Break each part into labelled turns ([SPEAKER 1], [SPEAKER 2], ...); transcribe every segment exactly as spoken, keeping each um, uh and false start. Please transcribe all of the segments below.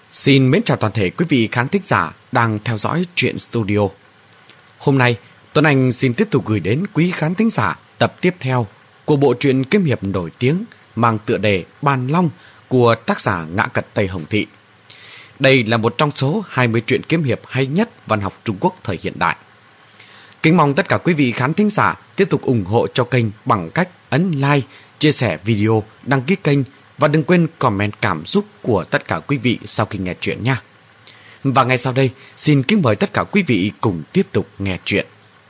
[SPEAKER 1] Xin mến chào toàn thể quý vị khán thính giả đang theo dõi Truyện Studio. Hôm nay, Tuấn Anh xin tiếp tục gửi đến quý khán thính giả tập tiếp theo của bộ truyện kiếm hiệp nổi tiếng mang tựa đề Bàn Long của tác giả Ngã Cật Tây Hồng Thị. Đây là một trong số hai mươi truyện kiếm hiệp hay nhất văn học Trung Quốc thời hiện đại. Kính mong tất cả quý vị khán thính giả tiếp tục ủng hộ cho kênh bằng cách ấn like, chia sẻ video, đăng ký kênh và đừng quên comment cảm xúc của tất cả quý vị sau khi nghe chuyện nha. Và ngay sau đây, xin kính mời tất cả quý vị cùng tiếp tục nghe chuyện.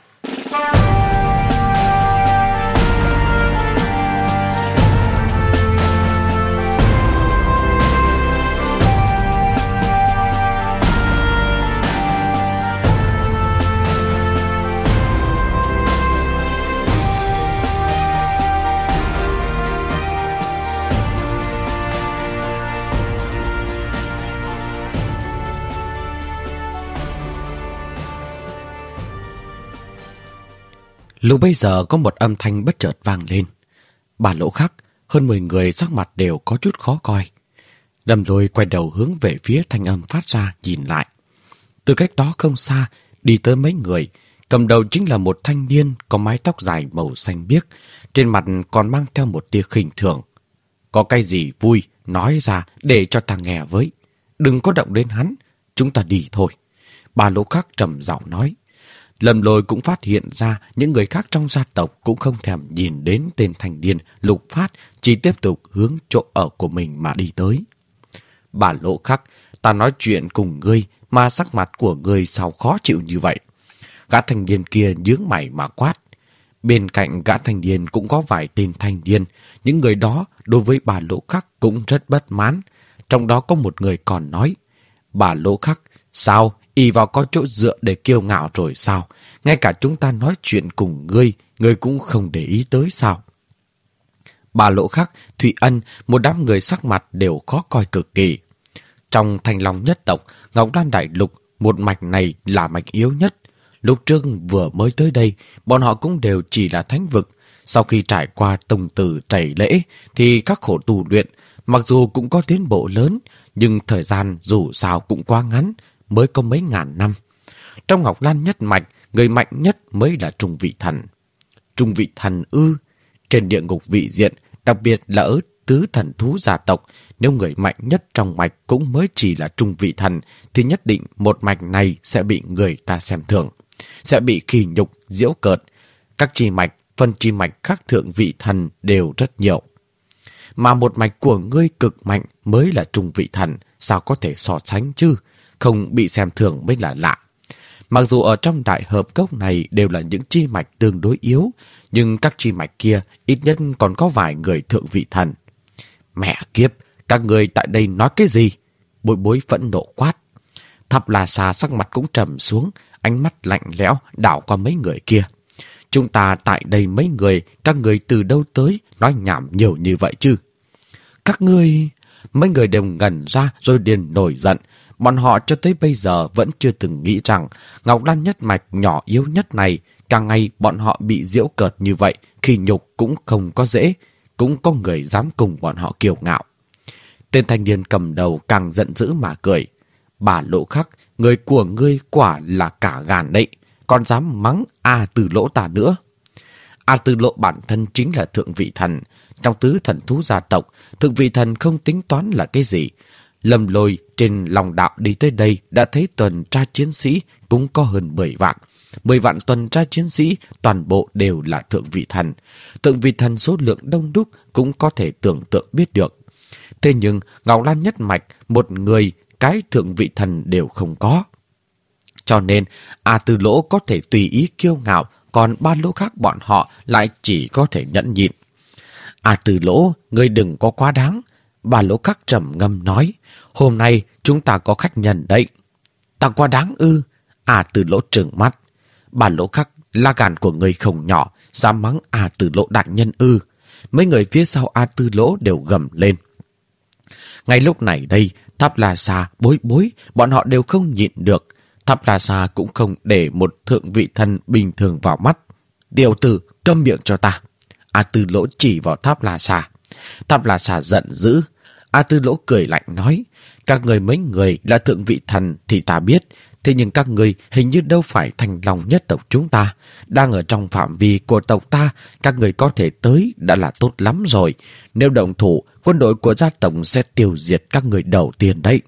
[SPEAKER 1] Lúc bây giờ có một âm thanh bất chợt vang lên. Bà Lỗ Khắc, hơn mười người sắc mặt đều có chút khó coi. Lâm Lôi quay đầu hướng về phía thanh âm phát ra nhìn lại. Từ cách đó không xa, đi tới mấy người, cầm đầu chính là một thanh niên có mái tóc dài màu xanh biếc, trên mặt còn mang theo một tia khinh thường. Có cái gì vui, nói ra để cho ta nghe với. Đừng có động đến hắn, chúng ta đi thôi. Bà Lỗ Khắc trầm giọng nói. Lâm Lôi cũng phát hiện ra những người khác trong gia tộc cũng không thèm nhìn đến tên thanh niên Lục Phát, chỉ tiếp tục hướng chỗ ở của mình mà đi tới. Bà Lỗ Khắc, ta nói chuyện cùng ngươi mà sắc mặt của ngươi sao khó chịu như vậy? Gã thanh niên kia nhướng mày mà quát. Bên cạnh gã thanh niên cũng có vài tên thanh niên, những người đó đối với bà Lỗ Khắc cũng rất bất mãn. Trong đó có một người còn nói, bà Lỗ Khắc, sao? Y vào có chỗ dựa để kiêu ngạo rồi sao? Ngay cả chúng ta nói chuyện cùng ngươi, ngươi cũng không để ý tới sao? Bà Lỗ Khắc, Thụy Ân, một đám người sắc mặt đều khó coi cực kỳ. Trong Thanh Long nhất tộc, Ngọc Đan Đại Lục, một mạch này là mạch yếu nhất. Lúc trước vừa mới tới đây, bọn họ cũng đều chỉ là thánh vực. Sau khi trải qua tông tử trầy lễ, thì các khổ tu luyện, mặc dù cũng có tiến bộ lớn, nhưng thời gian dù sao cũng quá ngắn, mới có mấy ngàn năm. Trong Ngọc Lan nhất mạch, người mạnh nhất mới là Trung Vị Thần. Trung Vị Thần ư? Trên địa ngục vị diện, đặc biệt là ở tứ thần thú gia tộc, nếu người mạnh nhất trong mạch cũng mới chỉ là Trung Vị Thần, thì nhất định một mạch này sẽ bị người ta xem thường, sẽ bị khỉ nhục, giễu cợt. Các chi mạch, phân chi mạch khác thượng vị thần đều rất nhiều. Mà một mạch của ngươi cực mạnh mới là Trung Vị Thần, sao có thể so sánh chứ? Không bị xem thường mới là lạ. Mặc dù ở trong đại hợp cốc này đều là những chi mạch tương đối yếu, nhưng các chi mạch kia ít nhất còn có vài người thượng vị thần. Mẹ kiếp, các người tại đây nói cái gì? Bối Bối phẫn nộ quát. Thập La Sa sắc mặt cũng trầm xuống, ánh mắt lạnh lẽo đảo qua mấy người kia. Chúng ta tại đây mấy người, các người từ đâu tới nói nhảm nhiều như vậy chứ? Các ngươi... Mấy người đều ngẩn ra rồi liền nổi giận. Bọn họ cho tới bây giờ vẫn chưa từng nghĩ rằng Ngọc Lan nhất mạch nhỏ yếu nhất này, càng ngày bọn họ bị giễu cợt như vậy, khi nhục cũng không có dễ, cũng có người dám cùng bọn họ kiêu ngạo. Tên thanh niên cầm đầu càng giận dữ mà cười. Bà Lỗ Khắc, người của ngươi quả là cả gan đấy, còn dám mắng A Từ Lỗ ta nữa. A Từ Lỗ bản thân chính là thượng vị thần. Trong tứ thần thú gia tộc, thượng vị thần không tính toán là cái gì. Lâm Lôi trên lòng đạo đi tới đây đã thấy tuần tra chiến sĩ cũng có hơn mười vạn. mười vạn tuần tra chiến sĩ toàn bộ đều là thượng vị thần. Thượng vị thần số lượng đông đúc cũng có thể tưởng tượng biết được. Thế nhưng Ngọc Lan nhất mạch, một người cái thượng vị thần đều không có. Cho nên A Từ Lỗ có thể tùy ý kiêu ngạo, còn ba lỗ khác bọn họ lại chỉ có thể nhẫn nhịn. A Từ Lỗ, ngươi đừng có quá đáng. Bà Lỗ Khắc trầm ngâm nói, hôm nay chúng ta có khách nhân đấy. Ta quá đáng ư? A Từ Lỗ trừng mắt. Bà Lỗ Khắc, la gan của ngươi không nhỏ, dám mắng A Từ Lỗ đại nhân ư? Mấy người phía sau A Từ Lỗ đều gầm lên. Ngay lúc này đây, Tháp La Sa, Bối Bối, bọn họ đều không nhịn được. Tháp La Sa cũng không để một thượng vị thần bình thường vào mắt. Tiểu tử, câm miệng cho ta. A Từ Lỗ chỉ vào Tháp La Sa. Tháp La Sa giận dữ. A Tư Lỗ cười lạnh nói, Các người mấy người là thượng vị thần thì ta biết, thế nhưng các người hình như đâu phải Thanh Long nhất tộc chúng ta. Đang ở trong phạm vi của tộc ta, các người có thể tới đã là tốt lắm rồi. Nếu động thủ, quân đội của gia tộc sẽ tiêu diệt các người đầu tiên đấy.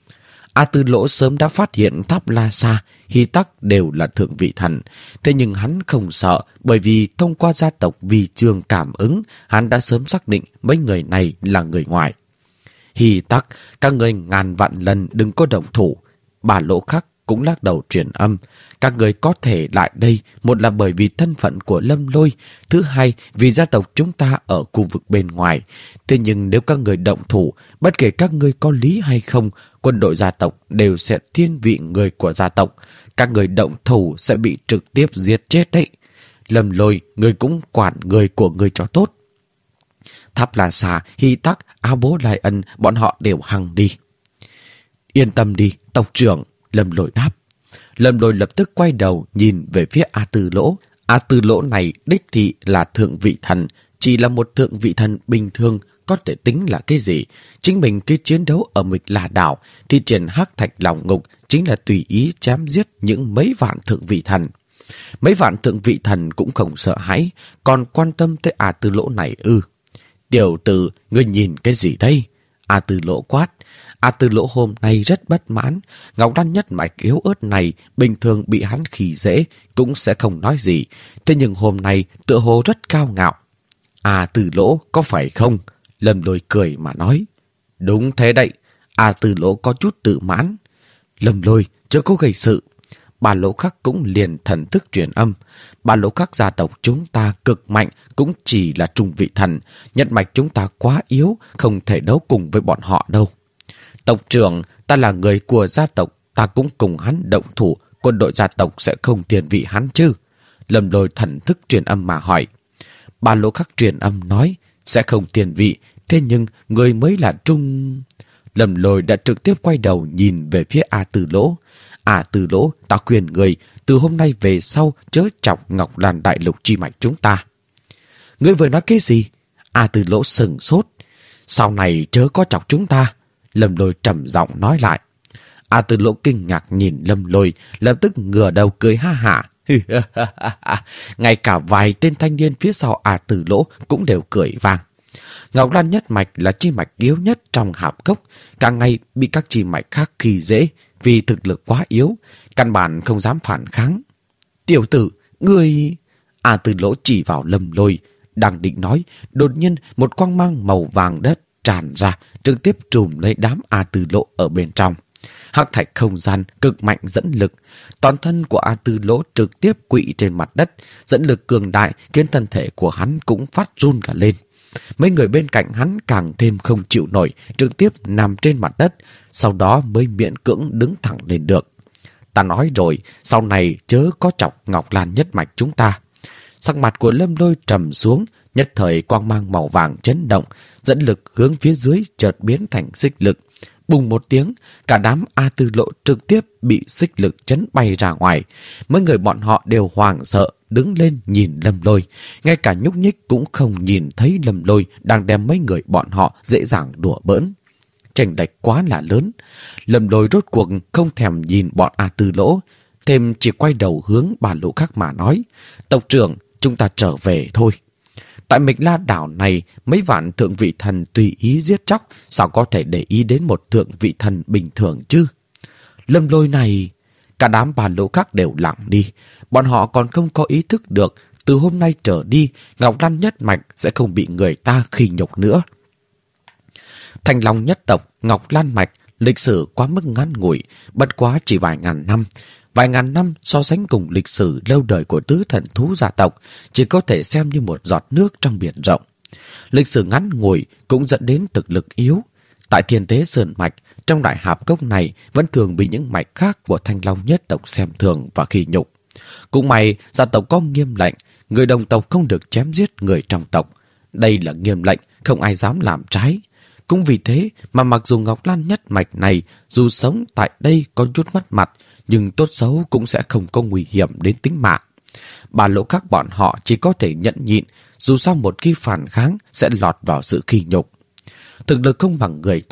[SPEAKER 1] A Tư Lỗ sớm đã phát hiện Tháp La Sa, Hy Tắc đều là thượng vị thần. Thế nhưng hắn không sợ, bởi vì thông qua gia tộc Vi Chương cảm ứng, hắn đã sớm xác định mấy người này là người ngoài. Hy Tắc, các người ngàn vạn lần đừng có động thủ. Bà Lỗ Khắc cũng lắc đầu truyền âm. Các người có thể lại đây, một là bởi vì thân phận của Lâm Lôi, thứ hai vì gia tộc chúng ta ở khu vực bên ngoài. Thế nhưng nếu các người động thủ, bất kể các người có lý hay không, quân đội gia tộc đều sẽ thiên vị người của gia tộc. Các người động thủ sẽ bị trực tiếp giết chết đấy. Lâm Lôi, người cũng quản người của người cho tốt. Tháp La Sa, Hy Tắc, A Bố Lai Ân, bọn họ đều hằng đi. Yên tâm đi, tộc trưởng, Lâm Lôi đáp. Lâm Lôi lập tức quay đầu nhìn về phía A Tư Lỗ. A Tư Lỗ này đích thị là thượng vị thần, chỉ là một thượng vị thần bình thường, có thể tính là cái gì? Chính mình cứ chiến đấu ở Mịch La Đảo, thì triển Hắc Thạch Lòng Ngục chính là tùy ý chém giết những mấy vạn thượng vị thần. Mấy vạn thượng vị thần cũng không sợ hãi, còn quan tâm tới A Tư Lỗ này ư? Tiểu tử, ngươi nhìn cái gì đây? A Tư Lỗ quát. A Tư Lỗ hôm nay rất bất mãn. Ngọc Đan nhất mạch yếu ớt này bình thường bị hắn khi dễ cũng sẽ không nói gì. Thế nhưng hôm nay tựa hồ rất cao ngạo. A Tư Lỗ có phải không? Lâm Lôi cười mà nói. Đúng thế đấy. A Tư Lỗ có chút tự mãn. Lâm Lôi chưa có gây sự. Bà Lỗ Khắc cũng liền thần thức truyền âm. Bà Lỗ Khắc gia tộc chúng ta cực mạnh, cũng chỉ là trung vị thần. Nhất mạch chúng ta quá yếu, không thể đấu cùng với bọn họ đâu. Tộc trưởng, ta là người của gia tộc, ta cũng cùng hắn động thủ, quân đội gia tộc sẽ không tiền vị hắn chứ? Lâm Lôi thần thức truyền âm mà hỏi. Bà Lỗ Khắc truyền âm nói, sẽ không tiền vị, thế nhưng người mới là trung... Lâm Lôi đã trực tiếp quay đầu nhìn về phía A Tư Lỗ. A Tư Lỗ, ta khuyên người, từ hôm nay về sau chớ chọc Ngọc Lan Đại Lục chi mạch chúng ta. Ngươi vừa nói cái gì? A Tư Lỗ sừng sốt. Sau này chớ có chọc chúng ta. Lâm Lôi trầm giọng nói lại. A Tư Lỗ kinh ngạc nhìn Lâm Lôi, lập tức ngửa đầu cười ha hả. Ngay cả vài tên thanh niên phía sau A Tư Lỗ cũng đều cười vang. Ngọc Lan nhất mạch là chi mạch yếu nhất trong hạp cốc, cả ngày bị các chi mạch khác khi dễ vì thực lực quá yếu, căn bản không dám phản kháng. Tiểu tử, ngươi... A Tư Lỗ chỉ vào Lâm Lôi, đang định nói, đột nhiên một quang mang màu vàng đất tràn ra, trực tiếp trùm lấy đám A Tư Lỗ ở bên trong. Hắc thạch không gian cực mạnh dẫn lực, toàn thân của A Tư Lỗ trực tiếp quỵ trên mặt đất, dẫn lực cường đại khiến thân thể của hắn cũng phát run cả lên. Mấy người bên cạnh hắn càng thêm không chịu nổi, trực tiếp nằm trên mặt đất, sau đó mới miễn cưỡng đứng thẳng lên được. Ta nói rồi, sau này chớ có chọc Ngọc Lan nhất mạch chúng ta. Sắc mặt của Lâm Lôi trầm xuống, nhất thời quang mang màu vàng chấn động, dẫn lực hướng phía dưới chợt biến thành xích lực. Bùng một tiếng, cả đám A Tư Lỗ trực tiếp bị xích lực chấn bay ra ngoài. Mấy người bọn họ đều hoảng sợ, đứng lên nhìn Lâm Lôi. Ngay cả nhúc nhích cũng không nhìn thấy Lâm Lôi đang đem mấy người bọn họ dễ dàng đùa bỡn. Chênh lệch quá là lớn. Lâm Lôi rốt cuộc không thèm nhìn bọn A Tư Lỗ, thêm chỉ quay đầu hướng Bà Lỗ Khắc mà nói. Tộc trưởng, chúng ta trở về thôi. Tại Mịch La Đảo này, mấy vạn thượng vị thần tùy ý giết chóc, sao có thể để ý đến một thượng vị thần bình thường chứ? Lâm Lôi này... Cả đám Bà Lỗ Khắc đều lặng đi. Bọn họ còn không có ý thức được, từ hôm nay trở đi, Ngọc Lan nhất mạch sẽ không bị người ta khi nhục nữa. Thanh Long nhất tộc, Ngọc Lan mạch, lịch sử quá mức ngắn ngủi, bất quá chỉ vài ngàn năm. Vài ngàn năm so sánh cùng lịch sử lâu đời của tứ thần thú gia tộc, chỉ có thể xem như một giọt nước trong biển rộng. Lịch sử ngắn ngủi cũng dẫn đến thực lực yếu. Tại Thiên Tế Sơn mạch, trong đại hạp cốc này vẫn thường bị những mạch khác của Thanh Long nhất tộc xem thường và khi nhục. Cũng may, gia tộc có nghiêm lệnh, người đồng tộc không được chém giết người trong tộc. Đây là nghiêm lệnh, không ai dám làm trái. Cũng vì thế mà mặc dù Ngọc Lan nhất mạch này dù sống tại đây có chút mất mặt, nhưng tốt xấu cũng sẽ không có nguy hiểm đến tính mạng. Bà Lỗ Khắc bọn họ chỉ có thể nhẫn nhịn, dù sao một khi phản kháng sẽ lọt vào sự khi nhục. Thực lực không bằng người ta,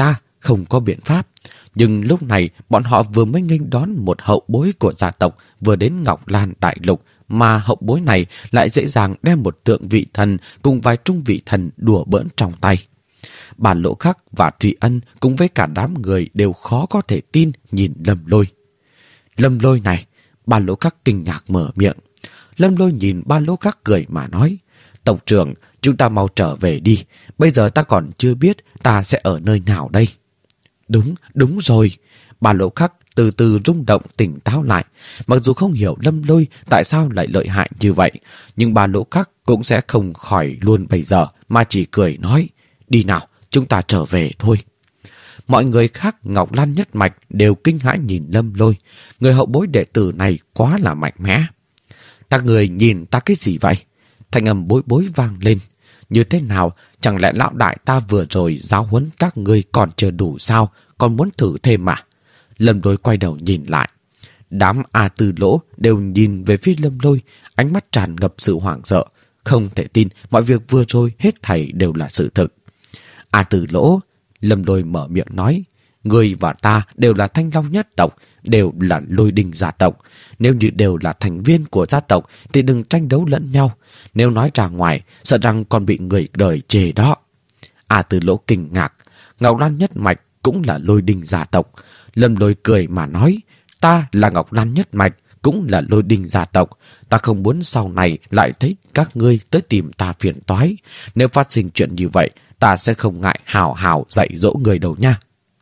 [SPEAKER 1] không có biện pháp. Nhưng lúc này bọn họ vừa mới nghênh đón một hậu bối của gia tộc vừa đến Ngọc Lan Đại Lục, mà hậu bối này lại dễ dàng đem một tượng vị thần cùng vài trung vị thần đùa bỡn trong tay. Bà Lỗ Khắc và Thủy Ân cùng với cả đám người đều khó có thể tin nhìn Lâm Lôi. Lâm Lôi này, bà Lỗ Khắc kinh ngạc mở miệng. Lâm Lôi nhìn bà Lỗ Khắc cười mà nói, tộc trưởng, chúng ta mau trở về đi, bây giờ ta còn chưa biết ta sẽ ở nơi nào đây. Đúng, đúng rồi. Bà Lỗ Khắc từ từ rung động tỉnh táo lại. Mặc dù không hiểu Lâm Lôi tại sao lại lợi hại như vậy, nhưng bà Lỗ Khắc cũng sẽ không khỏi luôn bây giờ, mà chỉ cười nói, đi nào, chúng ta trở về thôi. Mọi người khác Ngọc Lan nhất mạch đều kinh hãi nhìn Lâm Lôi. Người hậu bối đệ tử này quá là mạnh mẽ. Các người nhìn ta cái gì vậy? Thanh âm bối bối vang lên. Như thế nào? Chẳng lẽ lão đại ta vừa rồi giáo huấn các ngươi còn chưa đủ sao? Còn muốn thử thêm mà? Lâm Lôi quay đầu nhìn lại. Đám A Tư Lỗ đều nhìn về phía Lâm Lôi, ánh mắt tràn ngập sự hoảng sợ. Không thể tin mọi việc vừa rồi hết thảy đều là sự thực. A Tư Lỗ, Lâm Lôi mở miệng nói, ngươi và ta đều là Thanh Long nhất tộc, đều là Lôi Đình gia tộc. Nếu như đều là thành viên của gia tộc thì đừng tranh đấu lẫn nhau. Nếu nói ra ngoài, sợ rằng còn bị người đời chê đó. A Tư Lỗ kinh ngạc. Ngọc Lan nhất mạch cũng là Lôi Đình gia tộc. Lâm Lôi cười mà nói, ta là Ngọc Lan nhất mạch, cũng là Lôi Đình gia tộc. Ta không muốn sau này lại thấy các ngươi tới tìm ta phiền toái. Nếu phát sinh chuyện như vậy, ta sẽ không ngại hào hào dạy dỗ người đâu nha.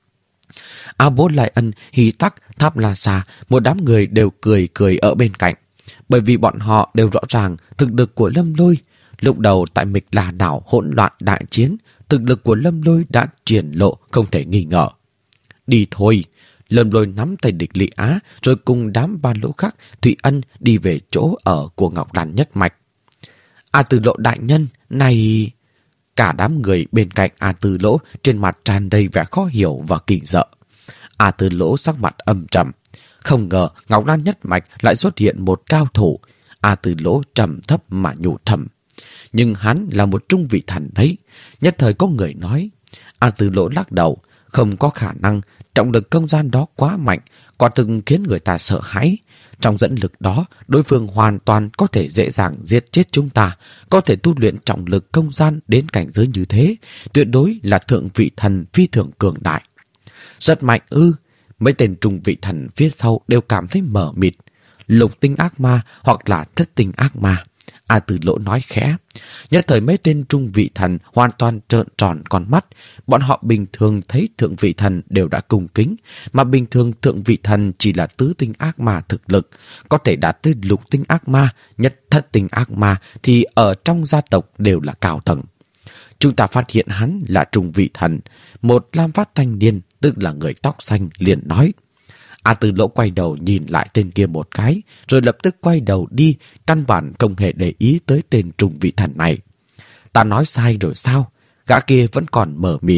[SPEAKER 1] A Bố Lại Ân, Hí Tắc, Tháp La Sa, một đám người đều cười cười ở bên cạnh. Bởi vì bọn họ đều rõ ràng thực lực của Lâm Lôi. Lúc đầu tại Mịch La đảo hỗn loạn đại chiến, thực lực của Lâm Lôi đã triển lộ không thể nghi ngờ. Đi thôi. Lâm Lôi nắm tay Địch Lị Á rồi cùng đám Ba Lỗ Khắc, Thủy Ân đi về chỗ ở của Ngọc Lan nhất mạch. A Tư Lỗ đại nhân, này... Cả đám người bên cạnh A Tư Lỗ trên mặt tràn đầy vẻ khó hiểu và kinh sợ. A Tư Lỗ sắc mặt âm trầm. Không ngờ Ngọc Lan nhất mạch lại xuất hiện một cao thủ. A Tư Lỗ trầm thấp mà nhủ thầm. Nhưng hắn là một trung vị thần đấy. Nhất thời có người nói. A Tư Lỗ lắc đầu. Không có khả năng, trọng lực không gian đó quá mạnh, quả thực khiến người ta sợ hãi. Trong dẫn lực đó, đối phương hoàn toàn có thể dễ dàng giết chết chúng ta, có thể tu luyện trọng lực không gian đến cảnh giới như thế, tuyệt đối là thượng vị thần phi thường cường đại. Rất mạnh ư, mấy tên trung vị thần phía sau đều cảm thấy mờ mịt. Lục tinh ác ma hoặc là thất tinh ác ma. A Tư Lỗ nói khẽ. Nhất thời mấy tên trung vị thần hoàn toàn trợn tròn con mắt. Bọn họ bình thường thấy thượng vị thần đều đã cung kính, mà bình thường thượng vị thần chỉ là tứ tinh ác ma thực lực. Có thể đạt tới lục tinh ác ma, nhất thất tinh ác ma thì ở trong gia tộc đều là cao tầng. Chúng ta phát hiện hắn là trung vị thần. Một lam phát thanh niên, tức là người tóc xanh, liền nói. A Tư Lỗ quay đầu nhìn lại tên kia một cái, rồi lập tức quay đầu đi, căn bản không hề để ý tới tên trung vị thần này. Ta nói sai rồi sao? Gã kia vẫn còn mờ mịt.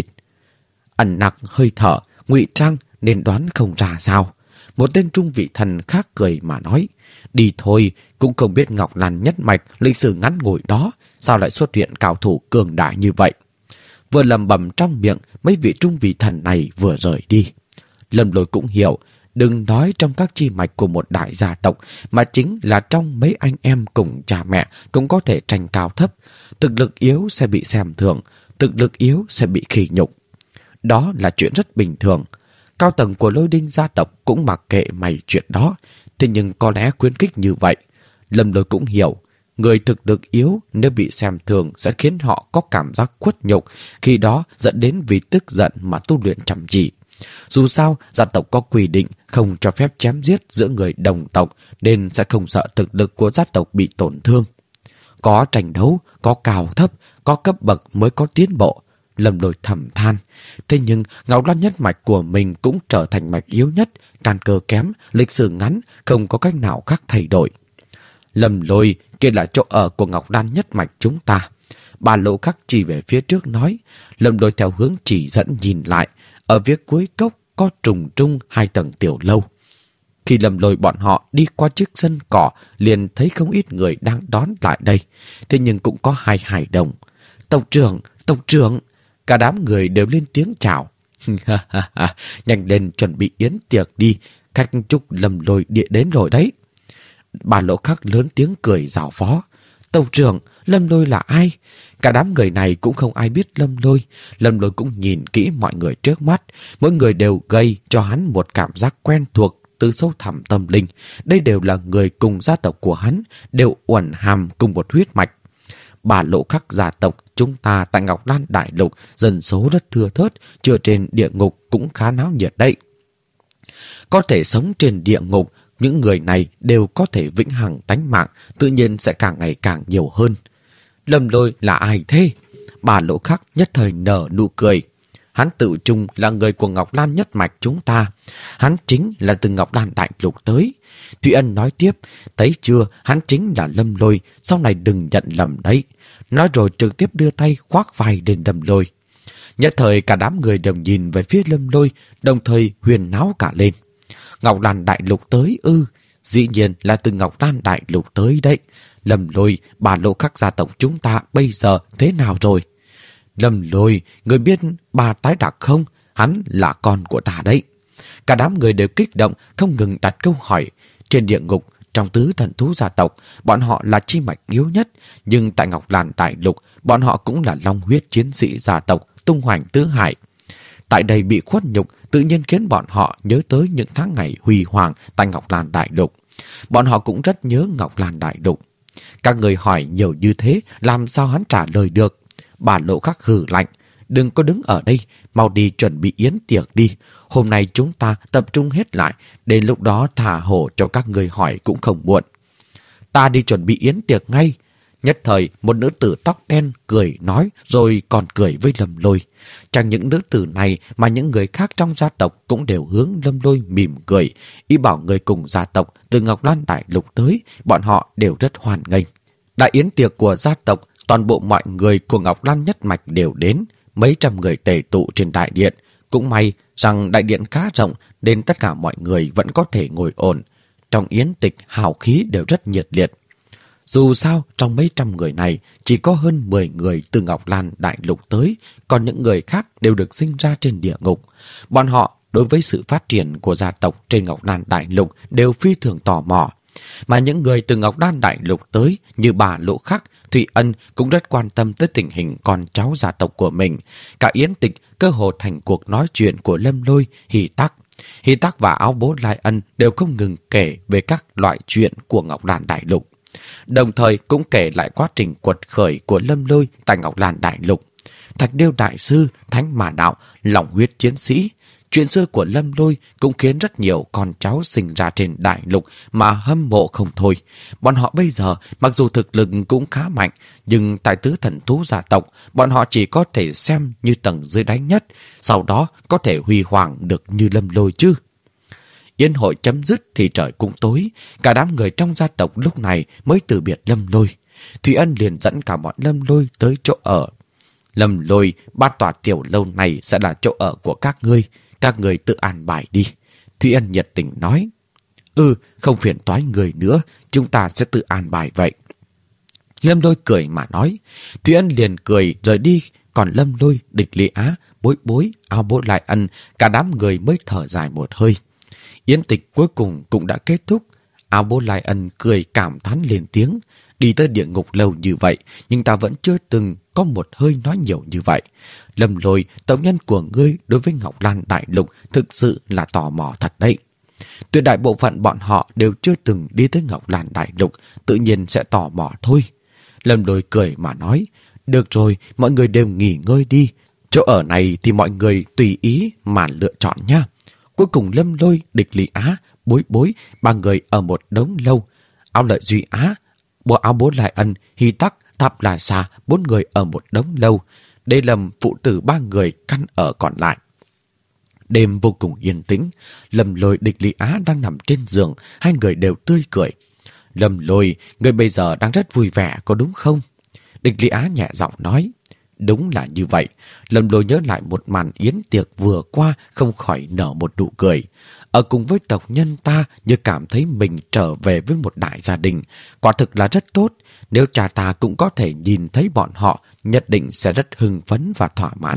[SPEAKER 1] Ẩn nặc hơi thở, ngụy trang nên đoán không ra sao. Một tên trung vị thần khác cười mà nói. Đi thôi, cũng không biết Ngọc Lan nhất mạch lịch sử ngắn ngủi đó, sao lại xuất hiện cao thủ cường đại như vậy. Vừa lầm bầm trong miệng, mấy vị trung vị thần này vừa rời đi. Lâm Lôi cũng hiểu. Đừng nói trong các chi mạch của một đại gia tộc, mà chính là trong mấy anh em cùng cha mẹ cũng có thể tranh cao thấp. Thực lực yếu sẽ bị xem thường, thực lực yếu sẽ bị khỉ nhục. Đó là chuyện rất bình thường. Cao tầng của Lôi Đinh gia tộc cũng mặc kệ mày chuyện đó. Thế nhưng có lẽ khuyến khích như vậy. Lâm Lôi cũng hiểu, người thực lực yếu nếu bị xem thường sẽ khiến họ có cảm giác khuất nhục, khi đó dẫn đến vì tức giận mà tu luyện chăm chỉ. Dù sao, gia tộc có quy định không cho phép chém giết giữa người đồng tộc nên sẽ không sợ thực lực của gia tộc bị tổn thương. Có tranh đấu, có cao thấp, có cấp bậc mới có tiến bộ. Lâm Lôi thầm than. Thế nhưng Ngọc Lan nhất mạch của mình cũng trở thành mạch yếu nhất, căn cơ kém, lịch sử ngắn, không có cách nào khác thay đổi. Lâm Lôi, kia là chỗ ở của Ngọc Lan nhất mạch chúng ta. Bà Lỗ Khắc chỉ về phía trước nói. Lâm Lôi theo hướng chỉ dẫn nhìn lại. Ở phía cuối cốc có trùng trung hai tầng tiểu lâu. Khi Lâm Lôi bọn họ đi qua chiếc sân cỏ, liền thấy không ít người đang đón lại đây. Thế nhưng cũng có hai hải đồng. Tộc trưởng, tộc trưởng, cả đám người đều lên tiếng chào. Nhanh lên chuẩn bị yến tiệc đi, khách chúc Lâm Lôi địa đến rồi đấy. Bà Lỗ Khắc lớn tiếng cười giảo phó. Tàu trưởng, Lâm Lôi là ai? Cả đám người này cũng không ai biết Lâm Lôi. Lâm Lôi cũng nhìn kỹ mọi người trước mắt. Mỗi người đều gây cho hắn một cảm giác quen thuộc từ sâu thẳm tâm linh. Đây đều là người cùng gia tộc của hắn, đều uẩn hàm cùng một huyết mạch. Bà Lỗ Khắc gia tộc chúng ta tại Ngọc Lan Đại Lục dân số rất thưa thớt, chưa trên địa ngục cũng khá náo nhiệt đấy. Có thể sống trên địa ngục, những người này đều có thể vĩnh hằng tánh mạng, tự nhiên sẽ càng ngày càng nhiều hơn. Lâm Lôi là ai thế? Bà Lỗ Khắc nhất thời nở nụ cười. Hắn tự chung là người của Ngọc Lan nhất mạch chúng ta. Hắn chính là từ Ngọc Lan Đại Lục tới. Thủy Ân nói tiếp, thấy chưa, hắn chính là Lâm Lôi, sau này đừng nhận lầm đấy. Nói rồi trực tiếp đưa tay khoác vai lên Lâm Lôi. Nhất thời cả đám người đều nhìn về phía Lâm Lôi, đồng thời huyền náo cả lên. Ngọc Lan Đại Lục tới ư? Dĩ nhiên là từ Ngọc Lan Đại Lục tới đấy. Lâm Lôi, bà Lỗ Khắc gia tộc chúng ta bây giờ thế nào rồi? Lâm Lôi, người biết bà tái đặc không? Hắn là con của ta đấy. Cả đám người đều kích động, không ngừng đặt câu hỏi. Trên địa ngục, trong tứ thần thú gia tộc, bọn họ là chi mạch yếu nhất. Nhưng tại Ngọc Lan Đại Lục, bọn họ cũng là long huyết chiến sĩ gia tộc tung hoành tứ hải. Tại đây bị khuất nhục, tự nhiên khiến bọn họ nhớ tới những tháng ngày huy hoàng tại Ngọc Lan Đại Lục. Bọn họ cũng rất nhớ Ngọc Lan Đại Lục. Các người hỏi nhiều như thế, làm sao hắn trả lời được? Bà Lỗ Khắc hừ lạnh. Đừng có đứng ở đây, mau đi chuẩn bị yến tiệc đi. Hôm nay chúng ta tập trung hết lại, đến lúc đó thả hổ cho các người hỏi cũng không muộn. Ta đi chuẩn bị yến tiệc ngay. Nhất thời, một nữ tử tóc đen cười nói rồi còn cười với Lâm Lôi. Chẳng những nữ tử này mà những người khác trong gia tộc cũng đều hướng Lâm Lôi mỉm cười, ý bảo người cùng gia tộc từ Ngọc Lan Đại Lục tới, bọn họ đều rất hoan nghênh. Đại yến tiệc của gia tộc, toàn bộ mọi người của Ngọc Lan nhất mạch đều đến, mấy trăm người tề tụ trên đại điện. Cũng may rằng đại điện khá rộng nên tất cả mọi người vẫn có thể ngồi ổn. Trong yến tịch hào khí đều rất nhiệt liệt. Dù sao, trong mấy trăm người này, chỉ có hơn mười người từ Ngọc Lan Đại Lục tới, còn những người khác đều được sinh ra trên địa ngục. Bọn họ, đối với sự phát triển của gia tộc trên Ngọc Lan Đại Lục đều phi thường tò mò. Mà những người từ Ngọc Lan Đại Lục tới, như bà Lỗ Khắc, Thụy Ân cũng rất quan tâm tới tình hình con cháu gia tộc của mình. Cả yến tịch cơ hồ thành cuộc nói chuyện của Lâm Lôi, Hỷ Tắc. Hỷ Tắc và Áo Bố Lai Ân đều không ngừng kể về các loại chuyện của Ngọc Lan Đại Lục. Đồng thời cũng kể lại quá trình quật khởi của Lâm Lôi tại Ngọc Lan Đại Lục. Thạch Điêu Đại Sư, Thánh Mà Đạo, lòng huyết chiến sĩ. Chuyện xưa của Lâm Lôi cũng khiến rất nhiều con cháu sinh ra trên đại lục mà hâm mộ không thôi. Bọn họ bây giờ mặc dù thực lực cũng khá mạnh, nhưng tại tứ thần thú gia tộc, bọn họ chỉ có thể xem như tầng dưới đáy nhất, sau đó có thể huy hoàng được như Lâm Lôi chứ. Yến hội chấm dứt thì trời cũng tối, cả đám người trong gia tộc lúc này mới từ biệt Lâm Lôi. Thủy Ân liền dẫn cả bọn Lâm Lôi tới chỗ ở. Lâm Lôi, ba tòa tiểu lâu này sẽ là chỗ ở của các ngươi. Các người tự an bài đi. Thủy Ân nhiệt tình nói. Ừ, không phiền toái người nữa, chúng ta sẽ tự an bài vậy. Lâm Lôi cười mà nói. Thủy Ân liền cười rời đi, còn Lâm Lôi, Địch Lý Á, Bối Bối, Áo Bố Lai Ân, cả đám người mới thở dài một hơi. Yến tịch cuối cùng cũng đã kết thúc. Áo Bố Lai Ân cười cảm thán lên tiếng. Đi tới địa ngục lâu như vậy, nhưng ta vẫn chưa từng có một hơi nói nhiều như vậy. Lâm Lôi, tộc nhân của ngươi đối với Ngọc Lan Đại Lục thực sự là tò mò thật đấy. Tuyệt đại bộ phận bọn họ đều chưa từng đi tới Ngọc Lan Đại Lục, tự nhiên sẽ tò mò thôi. Lâm Lôi cười mà nói, được rồi, mọi người đều nghỉ ngơi đi. Chỗ ở này thì mọi người tùy ý mà lựa chọn nha. Cuối cùng Lâm Lôi, Địch Lý Á, Bối Bối, ba người ở một đống lâu. Áo Lợi Duy Á, Bộ Áo Bố Lai Ân, Hy Tắc, Tháp Là Xa, bốn người ở một đống lâu. Đây Lâm phụ tử ba người căn ở còn lại. Đêm vô cùng yên tĩnh. Lâm Lôi, Địch Lý Á đang nằm trên giường, hai người đều tươi cười. Lâm Lôi, người bây giờ đang rất vui vẻ có đúng không? Địch Lý Á nhẹ giọng nói. Đúng là như vậy. Lâm Lôi nhớ lại một màn yến tiệc vừa qua, không khỏi nở một nụ cười. Ở cùng với tộc nhân ta như cảm thấy mình trở về với một đại gia đình. Quả thực là rất tốt. Nếu cha ta cũng có thể nhìn thấy bọn họ, nhất định sẽ rất hưng phấn và thỏa mãn.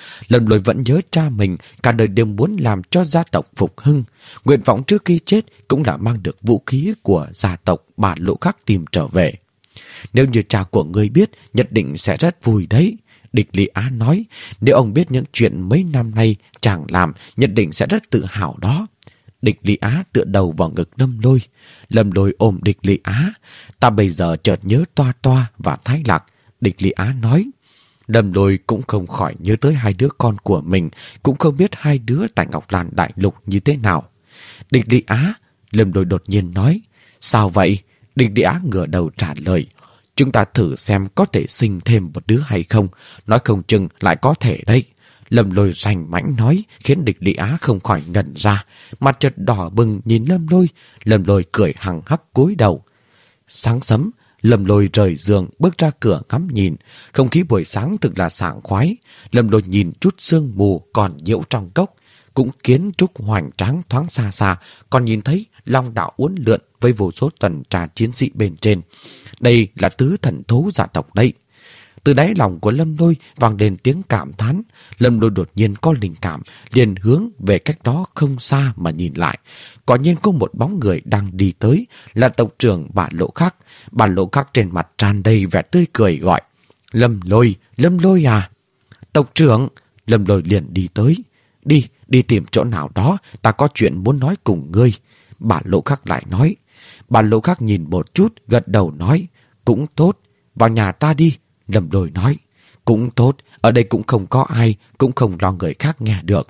[SPEAKER 1] Lâm Lôi vẫn nhớ cha mình cả đời đều muốn làm cho gia tộc phục hưng. Nguyện vọng trước khi chết cũng là mang được vũ khí của gia tộc bà Lỗ Khắc tìm trở về. Nếu như cha của ngươi biết, nhất định sẽ rất vui đấy. Địch Lý Á nói, nếu ông biết những chuyện mấy năm nay chàng làm, nhất định sẽ rất tự hào đó. Địch Lý Á tựa đầu vào ngực Lâm Lôi. Lâm Lôi ôm Địch Lý Á. Ta bây giờ chợt nhớ Toa Toa và Thái Lạc. Địch Lý Á nói. Lâm Lôi cũng không khỏi nhớ tới hai đứa con của mình, cũng không biết hai đứa tại Ngọc Lan Đại Lục như thế nào. Địch Lý Á, Lâm Lôi đột nhiên nói. Sao vậy? Địch Lý Á ngửa đầu trả lời. Chúng ta thử xem có thể sinh thêm một đứa hay không, nói không chừng lại có thể đấy. Lâm Lôi rành mãnh nói, khiến Địch Lý Á không khỏi ngẩn ra, mặt chợt đỏ bừng nhìn Lâm Lôi. Lâm Lôi cười hằng hắc cúi đầu. Sáng sớm, Lâm Lôi rời giường bước ra cửa ngắm nhìn, không khí buổi sáng thực là sảng khoái. Lâm Lôi nhìn chút sương mù còn nhiễu trong cốc, cũng kiến trúc hoành tráng thoáng xa xa, còn nhìn thấy long đạo uốn lượn với vô số tuần tra chiến sĩ bên trên. Đây là tứ thần thú gia tộc đây. Từ đáy lòng của Lâm Lôi vang lên tiếng cảm thán. Lâm Lôi đột nhiên có linh cảm, liền hướng về cách đó không xa mà nhìn lại. Quả nhiên có một bóng người đang đi tới, là tộc trưởng bà Lỗ Khắc. Bà Lỗ Khắc trên mặt tràn đầy vẻ tươi cười gọi. Lâm Lôi, Lâm Lôi à? Tộc trưởng. Lâm Lôi liền đi tới. Đi, đi tìm chỗ nào đó, ta có chuyện muốn nói cùng ngươi. Bà Lỗ Khắc lại nói. Bà Lỗ Khắc nhìn một chút, gật đầu nói. Cũng tốt, vào nhà ta đi. Lâm Lôi nói. Cũng tốt, ở đây cũng không có ai, cũng không lo người khác nghe được.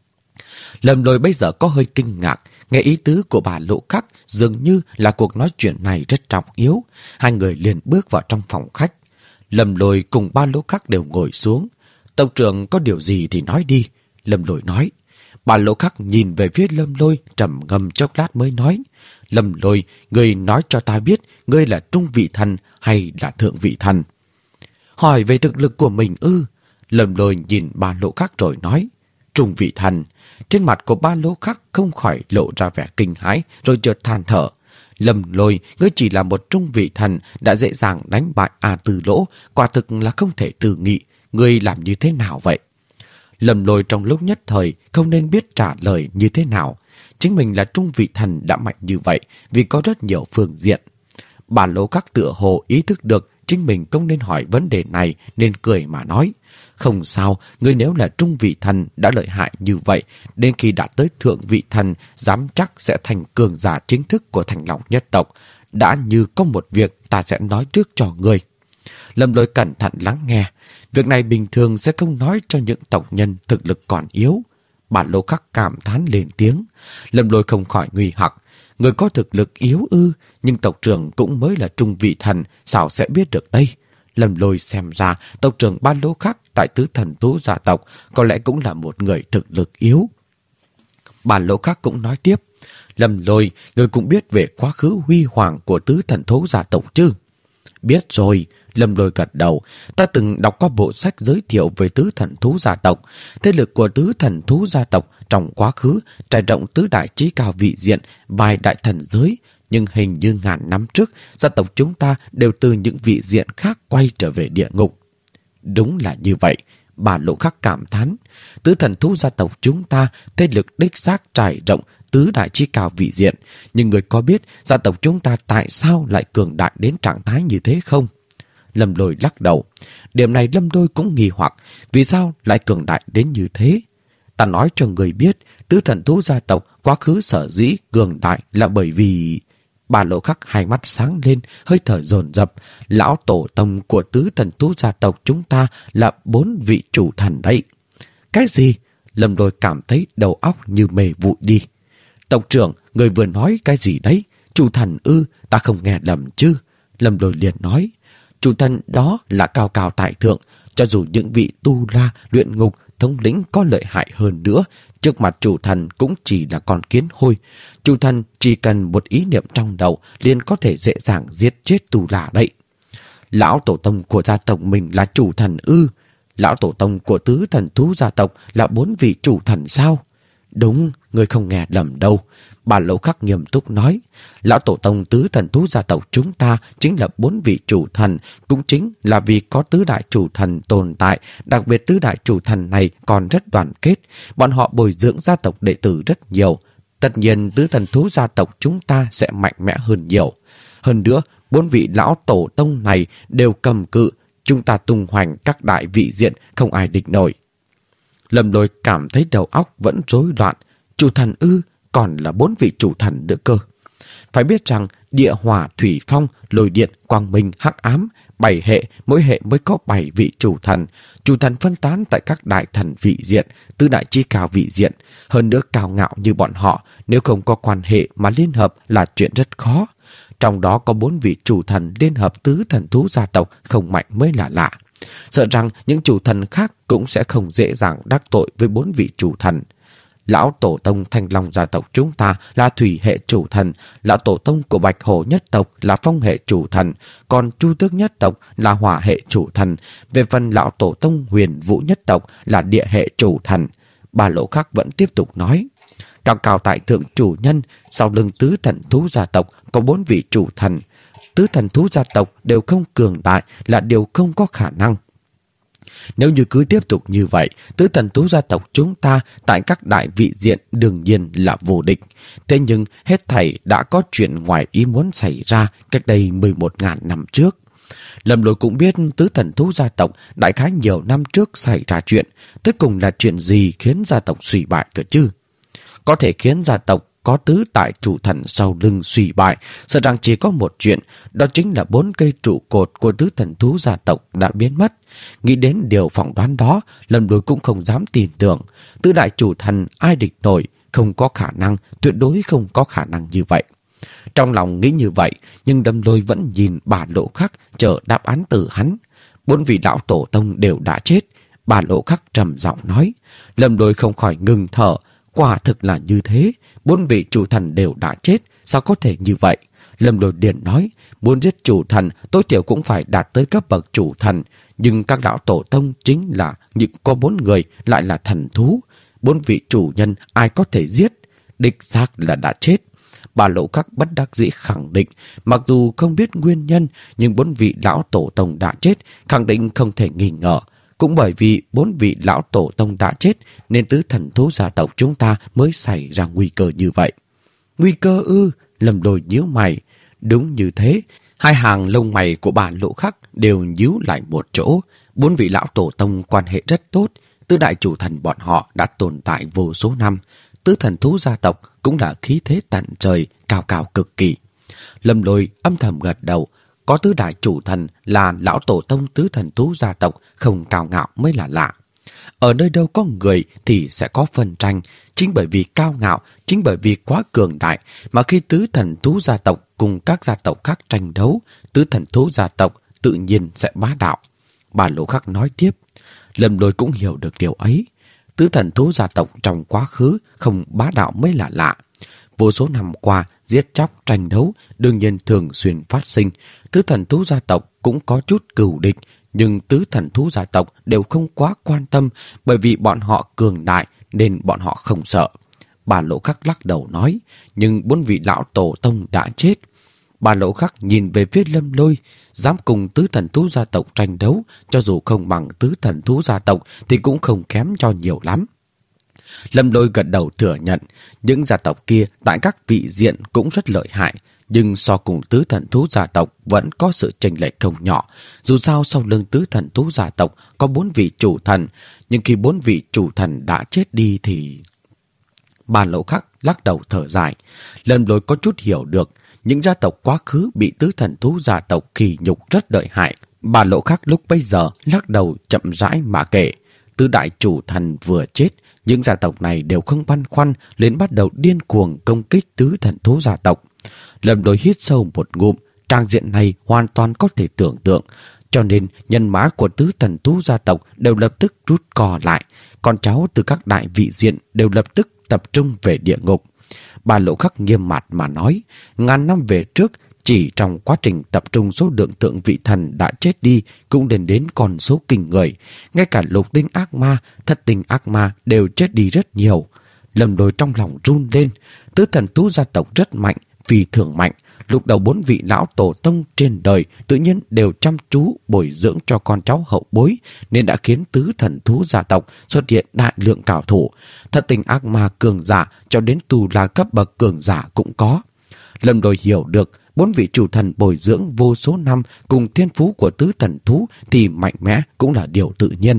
[SPEAKER 1] Lâm Lôi bây giờ có hơi kinh ngạc, nghe ý tứ của bà Lỗ Khắc dường như là cuộc nói chuyện này rất trọng yếu. Hai người liền bước vào trong phòng khách. Lâm Lôi cùng ba Lỗ Khắc đều ngồi xuống. Tộc trưởng có điều gì thì nói đi. Lâm Lôi nói. Bà Lỗ Khắc nhìn về phía Lâm Lôi trầm ngâm chốc lát mới nói. Lâm Lôi, ngươi nói cho ta biết ngươi là trung vị thần hay là thượng vị thần? Hỏi về thực lực của mình ư? Lâm Lôi nhìn ba Lỗ Khắc rồi nói. Trung vị thần. Trên mặt của ba Lỗ Khắc không khỏi lộ ra vẻ kinh hãi, rồi chợt than thở. Lâm Lôi, ngươi chỉ là một trung vị thần đã dễ dàng đánh bại A Tư Lỗ, quả thực là không thể tư nghị. Ngươi làm như thế nào vậy? Lâm Lôi trong lúc nhất thời không nên biết trả lời như thế nào. Chính mình là trung vị thần đã mạnh như vậy vì có rất nhiều phương diện. Bà Lỗ Khắc tựa hồ ý thức được chính mình không nên hỏi vấn đề này nên cười mà nói. Không sao, ngươi nếu là trung vị thần đã lợi hại như vậy, đến khi đạt tới thượng vị thần, dám chắc sẽ thành cường giả chính thức của Thành Long nhất tộc. Đã như có một việc ta sẽ nói trước cho ngươi. Lâm Lôi cẩn thận lắng nghe. Việc này bình thường sẽ không nói cho những tộc nhân thực lực còn yếu. Bà Lỗ Khắc cảm thán lên tiếng. Lâm Lôi không khỏi nguy hoặc. Người có thực lực yếu ư, nhưng tộc trưởng cũng mới là trung vị thần, sao sẽ biết được đây? Lâm Lôi xem ra tộc trưởng Ba Lỗ Khắc tại tứ thần thú gia tộc có lẽ cũng là một người thực lực yếu. Bà Lỗ Khắc cũng nói tiếp. Lâm Lôi, người cũng biết về quá khứ huy hoàng của tứ thần thú gia tộc chứ? Biết rồi. Lâm Lôi gật đầu. Ta từng đọc qua bộ sách giới thiệu về tứ thần thú gia tộc. Thế lực của tứ thần thú gia tộc trong quá khứ trải rộng tứ đại chí cao vị diện, vài đại thần giới. Nhưng hình như ngàn năm trước, gia tộc chúng ta đều từ những vị diện khác quay trở về địa ngục. Đúng là như vậy. Bà Lỗ Khắc cảm thán. Tứ thần thú gia tộc chúng ta thế lực đích xác trải rộng tứ đại chí cao vị diện. Nhưng người có biết gia tộc chúng ta tại sao lại cường đại đến trạng thái như thế không? Lâm Lôi lắc đầu. Điểm này Lâm Lôi cũng nghi hoặc. Vì sao lại cường đại đến như thế? Ta nói cho người biết, tứ thần thú gia tộc quá khứ sở dĩ cường đại là bởi vì... Bà Lỗ Khắc hai mắt sáng lên, hơi thở dồn dập. Lão tổ tông của tứ thần thú gia tộc chúng ta là bốn vị chủ thần đấy. Cái gì? Lâm Lôi cảm thấy đầu óc như mề vụi đi. Tộc trưởng, người vừa nói cái gì đấy? Chủ thần ư? Ta không nghe lầm chứ? Lâm Lôi liền nói. Chủ thần đó là cao cao tại thượng. Cho dù những vị tu la, luyện ngục, thống lĩnh có lợi hại hơn nữa, trước mặt chủ thần cũng chỉ là con kiến hôi. Chủ thần chỉ cần một ý niệm trong đầu liền có thể dễ dàng giết chết tu la đấy. Lão tổ tông của gia tộc mình là chủ thần ư? Lão tổ tông của tứ thần thú gia tộc là bốn vị chủ thần sao? Đúng, người không nghe lầm đâu. Bà Lỗ Khắc nghiêm túc nói, lão tổ tông tứ thần thú gia tộc chúng ta chính là bốn vị chủ thần, cũng chính là vì có tứ đại chủ thần tồn tại, đặc biệt tứ đại chủ thần này còn rất đoàn kết, bọn họ bồi dưỡng gia tộc đệ tử rất nhiều. Tất nhiên tứ thần thú gia tộc chúng ta sẽ mạnh mẽ hơn nhiều. Hơn nữa, bốn vị lão tổ tông này đều cầm cự, chúng ta tung hoành các đại vị diện không ai địch nổi. Lâm Lôi cảm thấy đầu óc vẫn rối loạn. Chủ thần ư, còn là bốn vị chủ thần nữa cơ. Phải biết rằng địa hỏa thủy phong, lôi điện, quang minh, hắc ám, bảy hệ, mỗi hệ mới có bảy vị chủ thần. Chủ thần phân tán tại các đại thần vị diện, tứ đại chi cao vị diện. Hơn nữa cao ngạo như bọn họ, nếu không có quan hệ mà liên hợp là chuyện rất khó. Trong đó có bốn vị chủ thần liên hợp tứ thần thú gia tộc không mạnh mới là lạ. Sợ rằng những chủ thần khác cũng sẽ không dễ dàng đắc tội với bốn vị chủ thần. Lão tổ tông Thanh Long gia tộc chúng ta là thủy hệ chủ thần, lão tổ tông của Bạch Hổ nhất tộc là phong hệ chủ thần, còn Chu Tước nhất tộc là hỏa hệ chủ thần. Về phần lão tổ tông Huyền Vũ nhất tộc là địa hệ chủ thần. Bà Lỗ Khắc vẫn tiếp tục nói, cao cao tại thượng chủ nhân, sau lưng tứ thần thú gia tộc có bốn vị chủ thần. Tứ thần thú gia tộc đều không cường đại là điều không có khả năng. Nếu như cứ tiếp tục như vậy, tứ thần thú gia tộc chúng ta tại các đại vị diện đương nhiên là vô địch. Thế nhưng hết thảy đã có chuyện ngoài ý muốn xảy ra cách đây mười một nghìn năm trước. Lâm Lôi cũng biết tứ thần thú gia tộc đại khái nhiều năm trước xảy ra chuyện. Tới cùng là chuyện gì khiến gia tộc suy bại cơ chứ? Có thể khiến gia tộc có tứ đại chủ thần sau lưng suy bại, sợ rằng chỉ có một chuyện, đó chính là bốn cây trụ cột của tứ thần thú gia tộc đã biến mất. Nghĩ đến điều phỏng đoán đó, Lâm Lôi cũng không dám tin tưởng. Tứ đại chủ thần ai địch nổi, không có khả năng, tuyệt đối không có khả năng như vậy. Trong lòng nghĩ như vậy, nhưng Lâm Lôi vẫn nhìn Bà Lỗ Khắc chờ đáp án từ hắn. Bốn vị lão tổ tông đều đã chết. Bà Lỗ Khắc trầm giọng nói. Lâm Lôi không khỏi ngừng thở. Quả thực là như thế, bốn vị chủ thần đều đã chết, sao có thể như vậy? Lâm Lôi liền nói, muốn giết chủ thần, tối thiểu cũng phải đạt tới cấp bậc chủ thần, nhưng các lão tổ tông chính là những có bốn người lại là thần thú. Bốn vị chủ nhân ai có thể giết? Đích xác là đã chết. Bà Lỗ Khắc bất đắc dĩ khẳng định, mặc dù không biết nguyên nhân, nhưng bốn vị lão tổ tông đã chết, khẳng định không thể nghi ngờ. Cũng bởi vì bốn vị lão tổ tông đã chết nên tứ thần thú gia tộc chúng ta mới xảy ra nguy cơ như vậy. Nguy cơ ư? Lâm Lôi nhíu mày. Đúng như thế. Hai hàng lông mày của Bà Lỗ Khắc đều nhíu lại một chỗ. Bốn vị lão tổ tông quan hệ rất tốt. Tứ đại chủ thần bọn họ đã tồn tại vô số năm. Tứ thần thú gia tộc cũng là khí thế tận trời, cao cao cực kỳ. Lâm Lôi âm thầm gật đầu. Có tứ đại chủ thần là lão tổ tông tứ thần thú gia tộc, không cao ngạo mới là lạ. Ở nơi đâu có người thì sẽ có phân tranh. Chính bởi vì cao ngạo, chính bởi vì quá cường đại, mà khi tứ thần thú gia tộc cùng các gia tộc khác tranh đấu, tứ thần thú gia tộc tự nhiên sẽ bá đạo. Bà Lỗ Khắc nói tiếp. Lâm Lôi cũng hiểu được điều ấy. Tứ thần thú gia tộc trong quá khứ không bá đạo mới là lạ. Vô số năm qua, giết chóc, tranh đấu đương nhiên thường xuyên phát sinh. Tứ thần thú gia tộc cũng có chút cừu địch, nhưng tứ thần thú gia tộc đều không quá quan tâm bởi vì bọn họ cường đại nên bọn họ không sợ. Bà Lỗ Khắc lắc đầu nói, nhưng bốn vị lão tổ tông đã chết. Bà Lỗ Khắc nhìn về phía Lâm Lôi, dám cùng tứ thần thú gia tộc tranh đấu, cho dù không bằng tứ thần thú gia tộc thì cũng không kém cho nhiều lắm. Lâm Lôi gật đầu thừa nhận, những gia tộc kia tại các vị diện cũng rất lợi hại, nhưng so cùng tứ thần thú gia tộc vẫn có sự chênh lệch không nhỏ. Dù sao sau lưng tứ thần thú gia tộc có bốn vị chủ thần, nhưng khi bốn vị chủ thần đã chết đi thì... Bà Lỗ Khắc lắc đầu thở dài. Lâm Lôi có chút hiểu được, những gia tộc quá khứ bị tứ thần thú gia tộc kỳ nhục rất lợi hại. Bà Lỗ Khắc lúc bây giờ lắc đầu chậm rãi mà kể. Tứ đại chủ thần vừa chết, những gia tộc này đều không băn khoăn, liền bắt đầu điên cuồng công kích tứ thần thú gia tộc. Lâm Lôi hít sâu một ngụm, trang diện này hoàn toàn có thể tưởng tượng, cho nên nhân mã của tứ thần thú gia tộc đều lập tức rút co lại, con cháu từ các đại vị diện đều lập tức tập trung về địa ngục. Bà Lỗ Khắc nghiêm mặt mà nói, ngàn năm về trước, chỉ trong quá trình tập trung số lượng thượng vị thần đã chết đi cũng đến đến con số kinh người. Ngay cả lục tinh ác ma, thất tinh ác ma đều chết đi rất nhiều. Lâm Lôi trong lòng run lên. Tứ thần thú gia tộc rất mạnh, phi thường mạnh. Lúc đầu bốn vị lão tổ tông trên đời tự nhiên đều chăm chú bồi dưỡng cho con cháu hậu bối, nên đã khiến tứ thần thú gia tộc xuất hiện đại lượng cao thủ. Thật tình ác ma cường giả cho đến tu la cấp bậc cường giả cũng có. Lâm Lôi hiểu được bốn vị chủ thần bồi dưỡng vô số năm cùng thiên phú của tứ thần thú thì mạnh mẽ cũng là điều tự nhiên.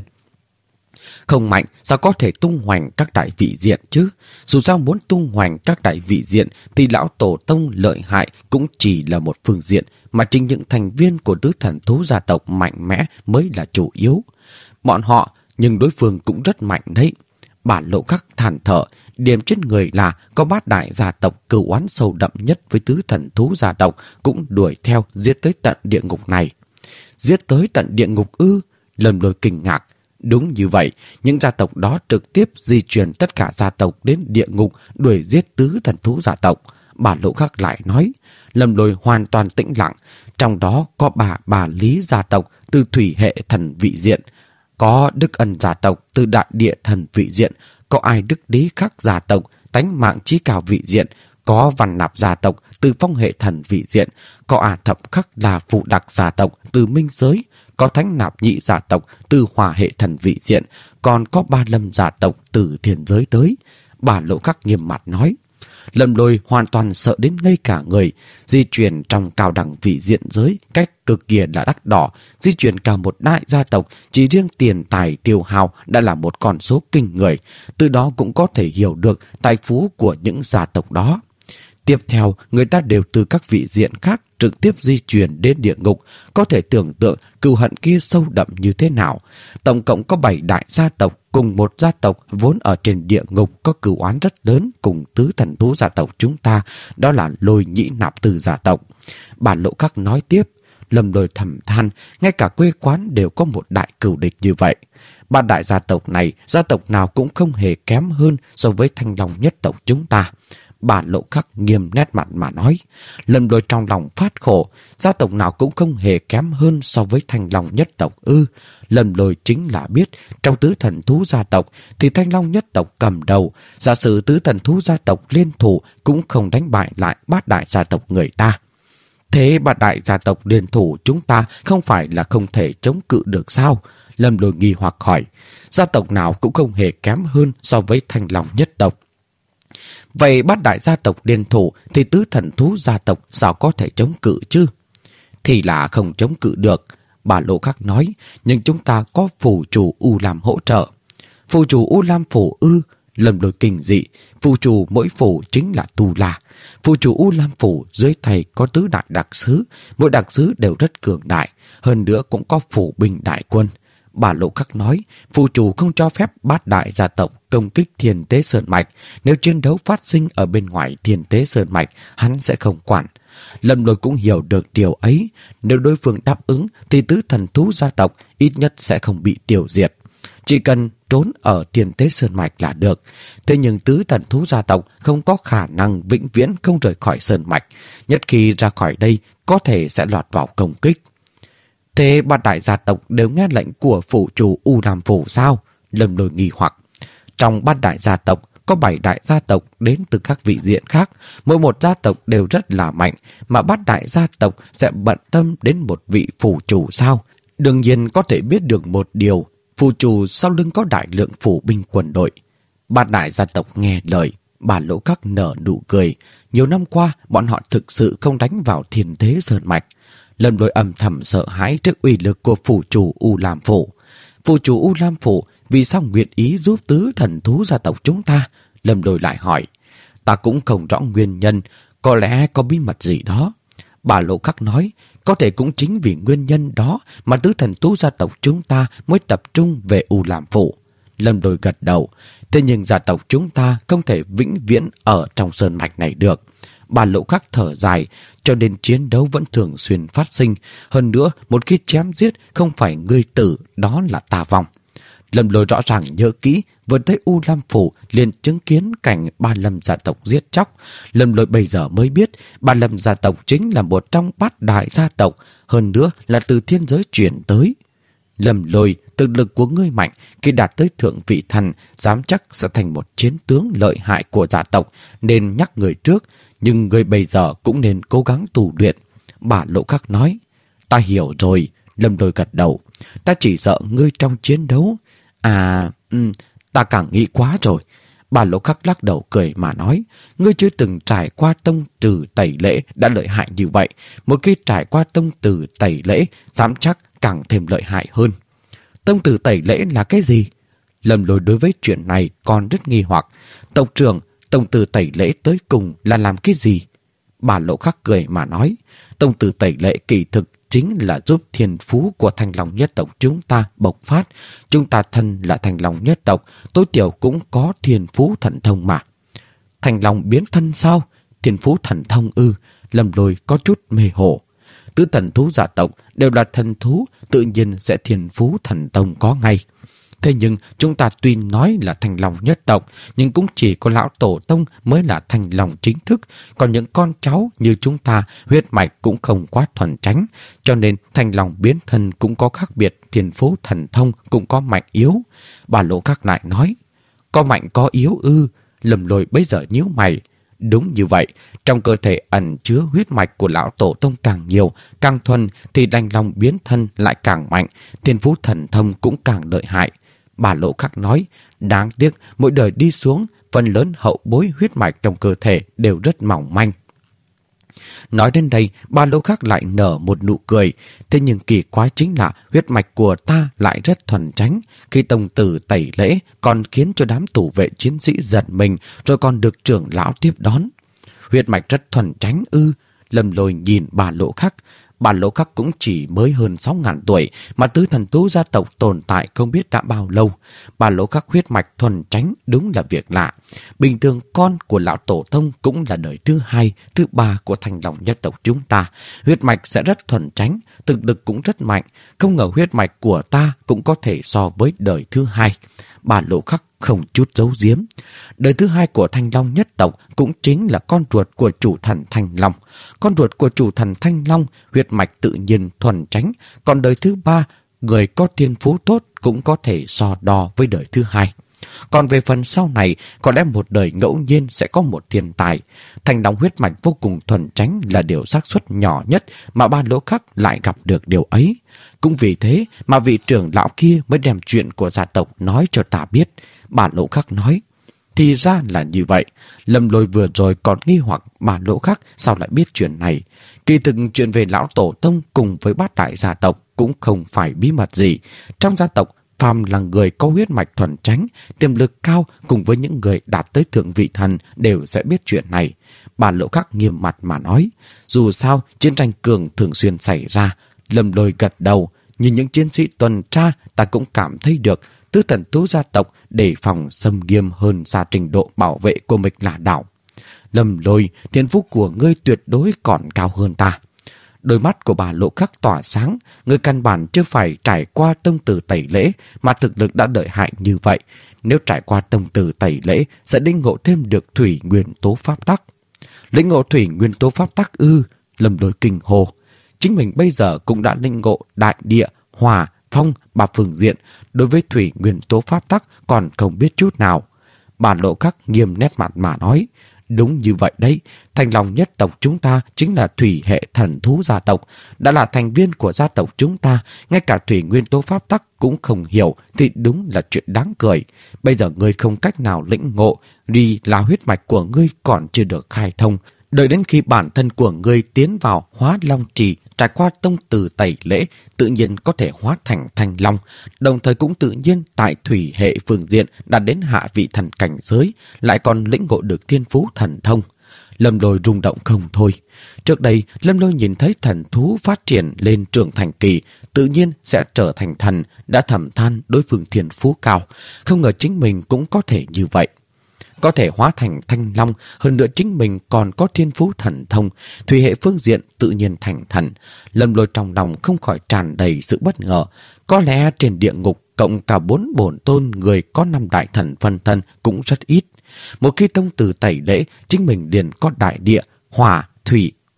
[SPEAKER 1] Không mạnh sao có thể tung hoành các đại vị diện chứ? Dù sao muốn tung hoành các đại vị diện thì lão tổ tông lợi hại cũng chỉ là một phương diện, mà chính những thành viên của tứ thần thú gia tộc mạnh mẽ mới là chủ yếu. Bọn họ, nhưng đối phương cũng rất mạnh đấy. Bản Lộ Khắc than thở, điểm trên người là có bát đại gia tộc cừu oán sâu đậm nhất với tứ thần thú gia tộc cũng đuổi theo giết tới tận địa ngục này. Giết tới tận địa ngục ư? Lâm Lôi kinh ngạc. Đúng như vậy, những gia tộc đó trực tiếp di chuyển tất cả gia tộc đến địa ngục đuổi giết tứ thần thú gia tộc. Bản Lộ Khắc lại nói, Lâm Lôi hoàn toàn tĩnh lặng. Trong đó có bà bà Lý gia tộc từ thủy hệ thần vị diện, có Đức Ân gia tộc từ đại địa thần vị diện, có Ai Đức Lý Khắc gia tộc tánh mạng chí cao vị diện, có Văn Nạp gia tộc từ phong hệ thần vị diện, có A Thập Khắc là phụ đặc gia tộc từ minh giới, có Thánh Nạp Nhị gia tộc từ hỏa hệ thần vị diện, còn có Ba Lâm gia tộc từ thiên giới tới. Bà Lộ Khắc nghiêm mặt nói. Lâm Lôi hoàn toàn sợ đến ngây cả người. Di chuyển trong cao đẳng vị diện giới cách cực kỳ là đắt đỏ. Di chuyển cả một đại gia tộc, chỉ riêng tiền tài tiêu hao đã là một con số kinh người. Từ đó cũng có thể hiểu được tài phú của những gia tộc đó. Tiếp theo, người ta đều từ các vị diện khác trực tiếp di chuyển đến địa ngục, có thể tưởng tượng cừu hận kia sâu đậm như thế nào. Tổng cộng có bảy đại gia tộc cùng một gia tộc vốn ở trên địa ngục có cừu oán rất lớn cùng tứ thần thú gia tộc chúng ta, đó là Lôi Nhĩ Nạp Từ gia tộc. Bản Lộ Khắc nói tiếp, Lâm Lôi thầm than, ngay cả quê quán đều có một đại cừu địch như vậy. Ba đại gia tộc này, gia tộc nào cũng không hề kém hơn so với Thanh Long nhất tộc chúng ta. Bà Lộ Khắc nghiêm nét mặt mà nói. Lâm Lôi trong lòng phát khổ, gia tộc nào cũng không hề kém hơn so với Thanh Long nhất tộc ư. Lâm Lôi chính là biết trong tứ thần thú gia tộc thì Thanh Long nhất tộc cầm đầu, giả sử tứ thần thú gia tộc liên thủ cũng không đánh bại lại bát đại gia tộc người ta. Thế bát đại gia tộc liên thủ chúng ta không phải là không thể chống cự được sao? Lâm Lôi nghi hoặc hỏi. Gia tộc nào cũng không hề kém hơn so với Thanh Long nhất tộc. Vậy bát đại gia tộc liên thủ thì tứ thần thú gia tộc sao có thể chống cự chứ? Thì là không chống cự được, bà Lộ Khắc nói, nhưng chúng ta có phù chủ U Lam hỗ trợ. Phù chủ U Lam phủ ư? Lâm Lôi kinh dị, phù chủ mỗi phủ chính là Tu La. Phù chủ U Lam phủ dưới tay có tứ đại đặc sứ, mỗi đặc sứ đều rất cường đại, hơn nữa cũng có phủ binh đại quân. Bà Lộ Khắc nói, phù chủ không cho phép bát đại gia tộc công kích Thiên Tế Sơn Mạch. Nếu chiến đấu phát sinh ở bên ngoài Thiên Tế Sơn Mạch, hắn sẽ không quản. Lâm Lôi cũng hiểu được điều ấy. Nếu đối phương đáp ứng thì tứ thần thú gia tộc ít nhất sẽ không bị tiêu diệt. Chỉ cần trốn ở Thiên Tế Sơn Mạch là được. Thế nhưng tứ thần thú gia tộc không có khả năng vĩnh viễn không rời khỏi Sơn Mạch. Nhất khi ra khỏi đây có thể sẽ lọt vào công kích. Thế bát đại gia tộc đều nghe lệnh của phủ chủ U Lam phủ sao? Lâm Lôi nghi hoặc. Trong bát đại gia tộc có bảy đại gia tộc đến từ các vị diện khác, mỗi một gia tộc đều rất là mạnh, mà bát đại gia tộc sẽ bận tâm đến một vị phủ chủ sao? Đương nhiên có thể biết được một điều, phủ chủ sau lưng có đại lượng phủ binh quân đội. Bát đại gia tộc nghe lời, bà Lộ Khắc nở nụ cười. Nhiều năm qua, bọn họ thực sự không đánh vào Thiên Tế Sơn Mạch. Lâm Lôi âm thầm sợ hãi trước uy lực của phủ chủ U Lam phủ. Phủ chủ U Lam phủ vì sao nguyện ý giúp tứ thần thú gia tộc chúng ta? Lâm Lôi lại hỏi. Ta cũng không rõ nguyên nhân, có lẽ có bí mật gì đó. Bà Lộ Khắc nói, có thể cũng chính vì nguyên nhân đó mà tứ thần thú gia tộc chúng ta mới tập trung về U Lam phủ. Lâm Lôi gật đầu. Thế nhưng gia tộc chúng ta không thể vĩnh viễn ở trong sơn mạch này được. Bà Lộ Khắc thở dài, cho nên chiến đấu vẫn thường xuyên phát sinh. Hơn nữa, một khi chém giết không phải ngươi tử, đó là ta vong. Lâm Lôi rõ ràng nhớ kỹ, vừa tới U Lam phủ liền chứng kiến cảnh Ba Lâm gia tộc giết chóc. Lâm Lôi bây giờ mới biết Ba Lâm gia tộc chính là một trong bát đại gia tộc, hơn nữa là từ thiên giới chuyển tới. Lâm Lôi thực lực của ngươi mạnh, khi đạt tới thượng vị thần, dám chắc sẽ thành một chiến tướng lợi hại của gia tộc, nên nhắc người trước, nhưng ngươi bây giờ cũng nên cố gắng tu luyện. Bà Lỗ Khắc nói, ta hiểu rồi. Lâm Lôi gật đầu, ta chỉ sợ ngươi trong chiến đấu. À, um, ta càng nghĩ quá rồi. Bà Lỗ Khắc lắc đầu cười mà nói, ngươi chưa từng trải qua tông từ tẩy lễ đã lợi hại như vậy. Một khi trải qua tông từ tẩy lễ, dám chắc càng thêm lợi hại hơn. Tông từ tẩy lễ là cái gì? Lâm Lôi đối với chuyện này còn rất nghi hoặc. Tộc trưởng, tông từ tẩy lễ tới cùng là làm cái gì? Bà Lỗ Khắc cười mà nói, tông từ tẩy lễ kỳ thực chính là giúp thiên phú của Thanh Long nhất tộc chúng ta bộc phát. Chúng ta thân là Thanh Long nhất tộc, tối thiểu cũng có thiên phú thần thông mà. Thanh Long biến thân sao? Thiên phú thần thông ư? Lâm Lôi có chút mê hồ. Tứ thần thú gia tộc đều là thần thú, tự nhiên sẽ thiên phú thần thông có ngay. Thế nhưng chúng ta tuy nói là Thanh Long nhất tộc, nhưng cũng chỉ có lão tổ tông mới là Thanh Long chính thức, còn những con cháu như chúng ta huyết mạch cũng không quá thuần chánh, cho nên Thanh Long biến thân cũng có khác biệt, thiên phú thần thông cũng có mạnh yếu. Bà Lỗ Khắc lại nói, có mạnh có yếu ư? Lâm Lôi bấy giờ nhíu mày. Đúng như vậy, trong cơ thể ẩn chứa huyết mạch của lão tổ tông càng nhiều, càng thuần thì Thanh Long biến thân lại càng mạnh, thiên phú thần thông cũng càng lợi hại. Bà Lỗ Khắc nói, đáng tiếc mỗi đời đi xuống, phần lớn hậu bối huyết mạch trong cơ thể đều rất mỏng manh. Nói đến đây, bà Lỗ Khắc lại nở một nụ cười. Thế nhưng kỳ quái chính là huyết mạch của ta lại rất thuần chánh. Khi tông tử tẩy lễ còn khiến cho đám thủ vệ chiến sĩ giật mình, rồi còn được trưởng lão tiếp đón. Huyết mạch rất thuần chánh ư? Lâm Lôi nhìn bà Lỗ Khắc. Bà Lỗ Khắc cũng chỉ mới hơn sáu ngàn tuổi, mà tứ thần thú gia tộc tồn tại không biết đã bao lâu. Bà Lỗ Khắc huyết mạch thuần chánh đúng là việc lạ. Bình thường con của lão tổ tông cũng là đời thứ hai, thứ ba của Thanh Long nhất tộc chúng ta. Huyết mạch sẽ rất thuần chánh, thực lực cũng rất mạnh. Không ngờ huyết mạch của ta cũng có thể so với đời thứ hai. Bà Lỗ Khắc không chút giấu giếm. Đời thứ hai của Thanh Long nhất tộc cũng chính là con ruột của chủ thần Thanh Long. Con ruột của chủ thần Thanh Long huyết mạch tự nhiên thuần chánh, còn đời thứ ba, người có thiên phú tốt cũng có thể so đo với đời thứ hai. Còn về phần sau này, có lẽ một đời ngẫu nhiên sẽ có một thiên tài. Thanh Long huyết mạch vô cùng thuần chánh là điều xác suất nhỏ nhất mà bà Lỗ Khắc lại gặp được điều ấy. Cũng vì thế mà vị trưởng lão kia mới đem chuyện của gia tộc nói cho ta biết. Bà Lỗ Khắc nói, thì ra là như vậy. Lâm Lôi vừa rồi còn nghi hoặc bà Lỗ Khắc sao lại biết chuyện này. Kỳ thực chuyện về lão tổ tông cùng với bát đại gia tộc cũng không phải bí mật gì. Trong gia tộc, phàm là người có huyết mạch thuần chánh, tiềm lực cao cùng với những người đạt tới thượng vị thần đều sẽ biết chuyện này. Bà Lỗ Khắc nghiêm mặt mà nói, dù sao chiến tranh cường thường xuyên xảy ra. Lâm Lôi gật đầu, nhìn những chiến sĩ tuần tra ta cũng cảm thấy được tứ thần thú gia tộc đề phòng xâm nghiêm hơn xa trình độ bảo vệ của Mịch Lạ Đảo. Lâm Lôi, thiên phú của ngươi tuyệt đối còn cao hơn ta. Đôi mắt của bà Lỗ Khắc tỏa sáng, người căn bản chưa phải trải qua tông tử tẩy lễ mà thực lực đã lợi hại như vậy. Nếu trải qua tông tử tẩy lễ sẽ lĩnh ngộ thêm được thủy nguyên tố pháp tắc. Lĩnh ngộ thủy nguyên tố pháp tắc ư? Lâm Lôi kinh hồ. Chính mình bây giờ cũng đã lĩnh ngộ đại địa, hỏa, phong, ba phương diện, đối với thủy nguyên tố pháp tắc còn không biết chút nào. Bà Lỗ Khắc nghiêm nét mặt mà nói, đúng như vậy đấy, Thanh Long nhất tộc chúng ta chính là thủy hệ thần thú gia tộc, đã là thành viên của gia tộc chúng ta, ngay cả thủy nguyên tố pháp tắc cũng không hiểu thì đúng là chuyện đáng cười. Bây giờ ngươi không cách nào lĩnh ngộ, vì là huyết mạch của ngươi còn chưa được khai thông. Đợi đến khi bản thân của ngươi tiến vào hóa long trì, trải qua tông từ tẩy lễ, tự nhiên có thể hóa thành thanh long, đồng thời cũng tự nhiên tại thủy hệ phương diện đạt đến hạ vị thần cảnh giới, lại còn lĩnh ngộ được thiên phú thần thông. Lâm Lôi rung động không thôi. Trước đây, Lâm Lôi nhìn thấy thần thú phát triển lên trưởng thành kỳ, tự nhiên sẽ trở thành thần, đã thầm than đối phương thiên phú cao. Không ngờ chính mình cũng có thể như vậy. Có thể hóa thành thanh long, hơn nữa chính mình còn có thiên phú thần thông, thủy hệ phương diện tự nhiên thành thần. Lâm Lôi trong lòng không khỏi tràn đầy sự bất ngờ. Có lẽ trên địa ngục cộng cả bốn bổn tôn người có năm đại thần phân thân cũng rất ít. Một khi tông từ tẩy lễ, chính mình liền có đại địa, hỏa, thủy, phong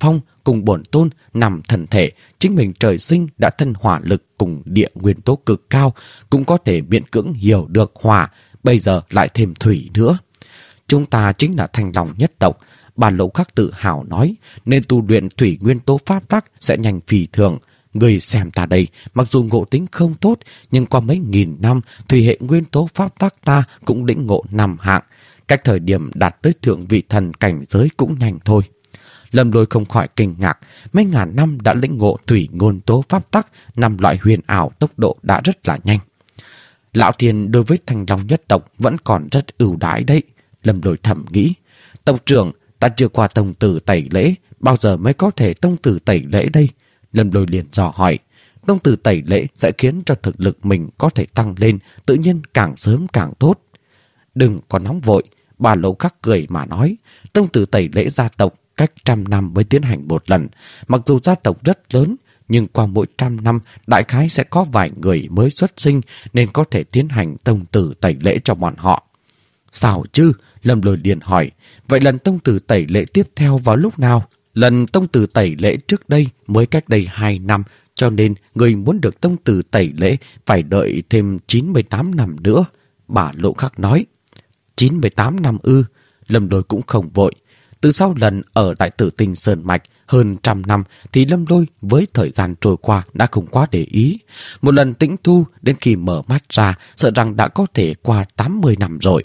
[SPEAKER 1] cùng bổn tôn nằm thần thể, chính mình trời sinh đã thân hỏa lực cùng địa nguyên tố cực cao, cũng có thể miễn cưỡng hiểu được hỏa, bây giờ lại thêm thủy nữa. Chúng ta chính là Thanh Long nhất tộc, Bà Lỗ Khắc tự hào nói, nên tu luyện thủy nguyên tố pháp tắc sẽ nhanh phi thường. Người xem ta đây, mặc dù ngộ tính không tốt, nhưng qua mấy nghìn năm, thủy hệ nguyên tố pháp tắc ta cũng lĩnh ngộ năm hạng. Cách thời điểm đạt tới thượng vị thần cảnh giới cũng nhanh thôi. Lâm Lôi không khỏi kinh ngạc, mấy ngàn năm đã lĩnh ngộ thủy nguyên tố pháp tắc, năm loại huyền ảo tốc độ đã rất là nhanh. Lão Thiên đối với Thanh Long nhất tộc vẫn còn rất ưu đãi đấy. Lâm Lôi thầm nghĩ, tộc trưởng, ta chưa qua tông tử tẩy lễ, bao giờ mới có thể tông tử tẩy lễ đây? Lâm Lôi liền dò hỏi. Tông tử tẩy lễ sẽ khiến cho thực lực mình có thể tăng lên, tự nhiên càng sớm càng tốt. Đừng có nóng vội, Bà Lỗ Khắc cười mà nói. Tông tử tẩy lễ gia tộc cách trăm năm mới tiến hành một lần. Mặc dù gia tộc rất lớn, nhưng qua mỗi trăm năm đại khái sẽ có vài người mới xuất sinh, nên có thể tiến hành tông tử tẩy lễ cho bọn họ. Sao chứ? Lâm Lôi liền hỏi. Vậy lần tông tử tẩy lễ tiếp theo vào lúc nào? Lần tông tử tẩy lễ trước đây mới cách đây hai năm, cho nên người muốn được tông tử tẩy lễ phải đợi thêm chín mươi tám năm nữa. Bà Lỗ Khắc nói. chín mươi tám năm ư? Lâm Lôi cũng không vội. Từ sau lần ở Đại Tử Tinh Sơn Mạch hơn trăm năm thì Lâm Lôi với thời gian trôi qua đã không quá để ý. Một lần tĩnh thu đến khi mở mắt ra sợ rằng đã có thể qua tám mươi năm rồi.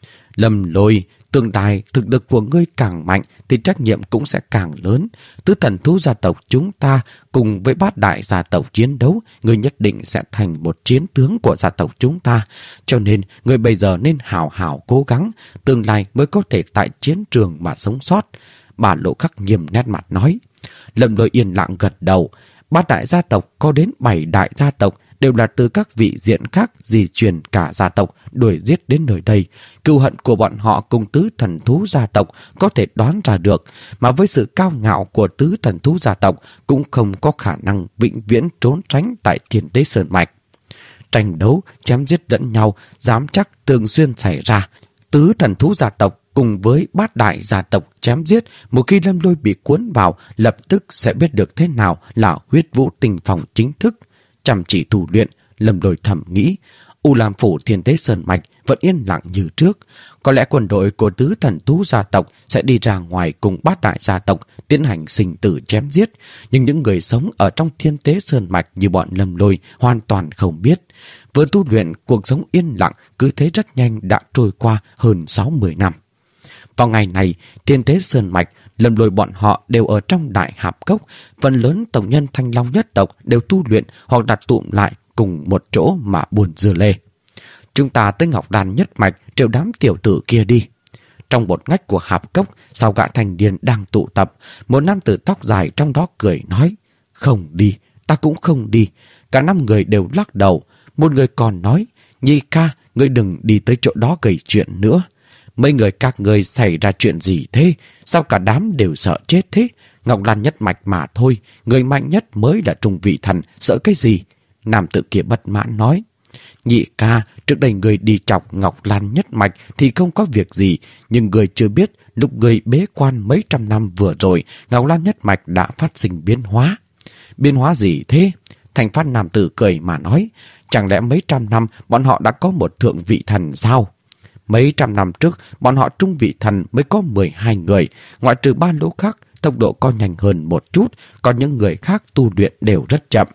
[SPEAKER 1] Lâm Lôi, tương lai thực lực của ngươi càng mạnh thì trách nhiệm cũng sẽ càng lớn. Tứ thần thú gia tộc chúng ta cùng với bát đại gia tộc chiến đấu, ngươi nhất định sẽ thành một chiến tướng của gia tộc chúng ta. Cho nên ngươi bây giờ nên hào hào cố gắng, tương lai mới có thể tại chiến trường mà sống sót. Bà Lỗ Khắc nghiêm nét mặt nói. Lâm Lôi yên lặng gật đầu. Bát đại gia tộc có đến bảy đại gia tộc, đều là từ các vị diện khác di truyền cả gia tộc đuổi giết đến nơi đây. Cừu hận của bọn họ cùng tứ thần thú gia tộc có thể đoán ra được, mà với sự cao ngạo của tứ thần thú gia tộc cũng không có khả năng vĩnh viễn trốn tránh tại Thiên Tế Sơn Mạch. Tranh đấu, chém giết lẫn nhau, dám chắc thường xuyên xảy ra. Tứ thần thú gia tộc cùng với bát đại gia tộc chém giết, một khi Lâm Lôi bị cuốn vào, lập tức sẽ biết được thế nào là huyết vũ tình phòng chính thức. Chăm chỉ tu luyện, Lâm Lôi thầm nghĩ, U Lam Phủ Thiên Tế Sơn Mạch vẫn yên lặng như trước. Có lẽ quân đội của tứ thần thú gia tộc sẽ đi ra ngoài cùng bát đại gia tộc tiến hành sinh tử chém giết, nhưng những người sống ở trong Thiên Tế Sơn Mạch như bọn Lâm Lôi hoàn toàn không biết. Vừa tu luyện, cuộc sống yên lặng cứ thế rất nhanh đã trôi qua hơn sáu mươi năm. Vào ngày này, Thiên Tế Sơn Mạch, Lâm Lôi bọn họ đều ở trong Đại Hạp Cốc, phần lớn tộc nhân Thanh Long nhất tộc đều tu luyện hoặc đặt tụm lại cùng một chỗ mà buồn dưa lê. Chúng ta tới Ngọc Đan nhất mạch triệu đám tiểu tử kia đi. Trong một ngách của Hạp Cốc, sau gã thành niên đang tụ tập, một nam tử tóc dài trong đó cười nói, không đi, ta cũng không đi. Cả năm người đều lắc đầu. Một người còn nói, Nhi ca, ngươi đừng đi tới chỗ đó gây chuyện nữa. Mấy người các người xảy ra chuyện gì thế? Sao cả đám đều sợ chết thế? Ngọc Lan nhất mạch mà thôi, người mạnh nhất mới là Trung Vị Thần, sợ cái gì? Nam tử kia bất mãn nói. Nhị ca, trước đây người đi chọc Ngọc Lan nhất mạch thì không có việc gì, nhưng người chưa biết lúc người bế quan mấy trăm năm vừa rồi, Ngọc Lan nhất mạch đã phát sinh biến hóa. Biến hóa gì thế? Thành Phát nam tử cười mà nói, chẳng lẽ mấy trăm năm bọn họ đã có một thượng vị thần sao? Mấy trăm năm trước, bọn họ trung vị thần mới có mười hai người, ngoại trừ ba Lỗ Khắc, tốc độ có nhanh hơn một chút, còn những người khác tu luyện đều rất chậm.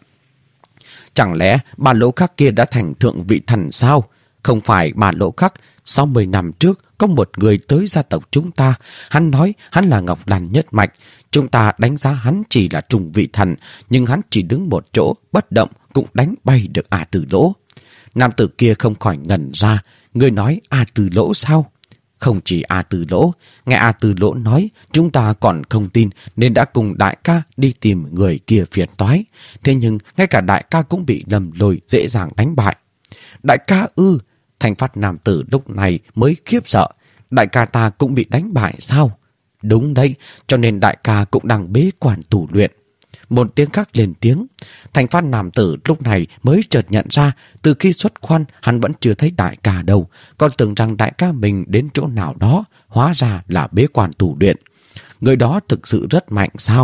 [SPEAKER 1] Chẳng lẽ ba Lỗ Khắc kia đã thành thượng vị thần sao? Không phải ba Lỗ Khắc, sáu mươi năm trước có một người tới gia tộc chúng ta, hắn nói hắn là Ngọc Lan nhất mạch, chúng ta đánh giá hắn chỉ là trung vị thần, nhưng hắn chỉ đứng một chỗ, bất động cũng đánh bay được A Từ Lỗ. Nam tử kia không khỏi ngẩn ra, người nói A Từ Lỗ sao? Không chỉ A Từ Lỗ, nghe A Từ Lỗ nói, chúng ta còn không tin nên đã cùng đại ca đi tìm người kia phiền toái. Thế nhưng ngay cả đại ca cũng bị Lâm Lôi dễ dàng đánh bại. Đại ca ư? Thành Phát nam tử lúc này mới khiếp sợ. Đại ca ta cũng bị đánh bại sao? Đúng đấy, cho nên đại ca cũng đang bế quan tu luyện. Một tiếng khác lên tiếng. Thành Phát nam tử lúc này mới chợt nhận ra, từ khi xuất quan hắn vẫn chưa thấy đại ca đâu, còn tưởng rằng đại ca mình đến chỗ nào đó, hóa ra là bế quan tu luyện. Người đó thực sự rất mạnh sao?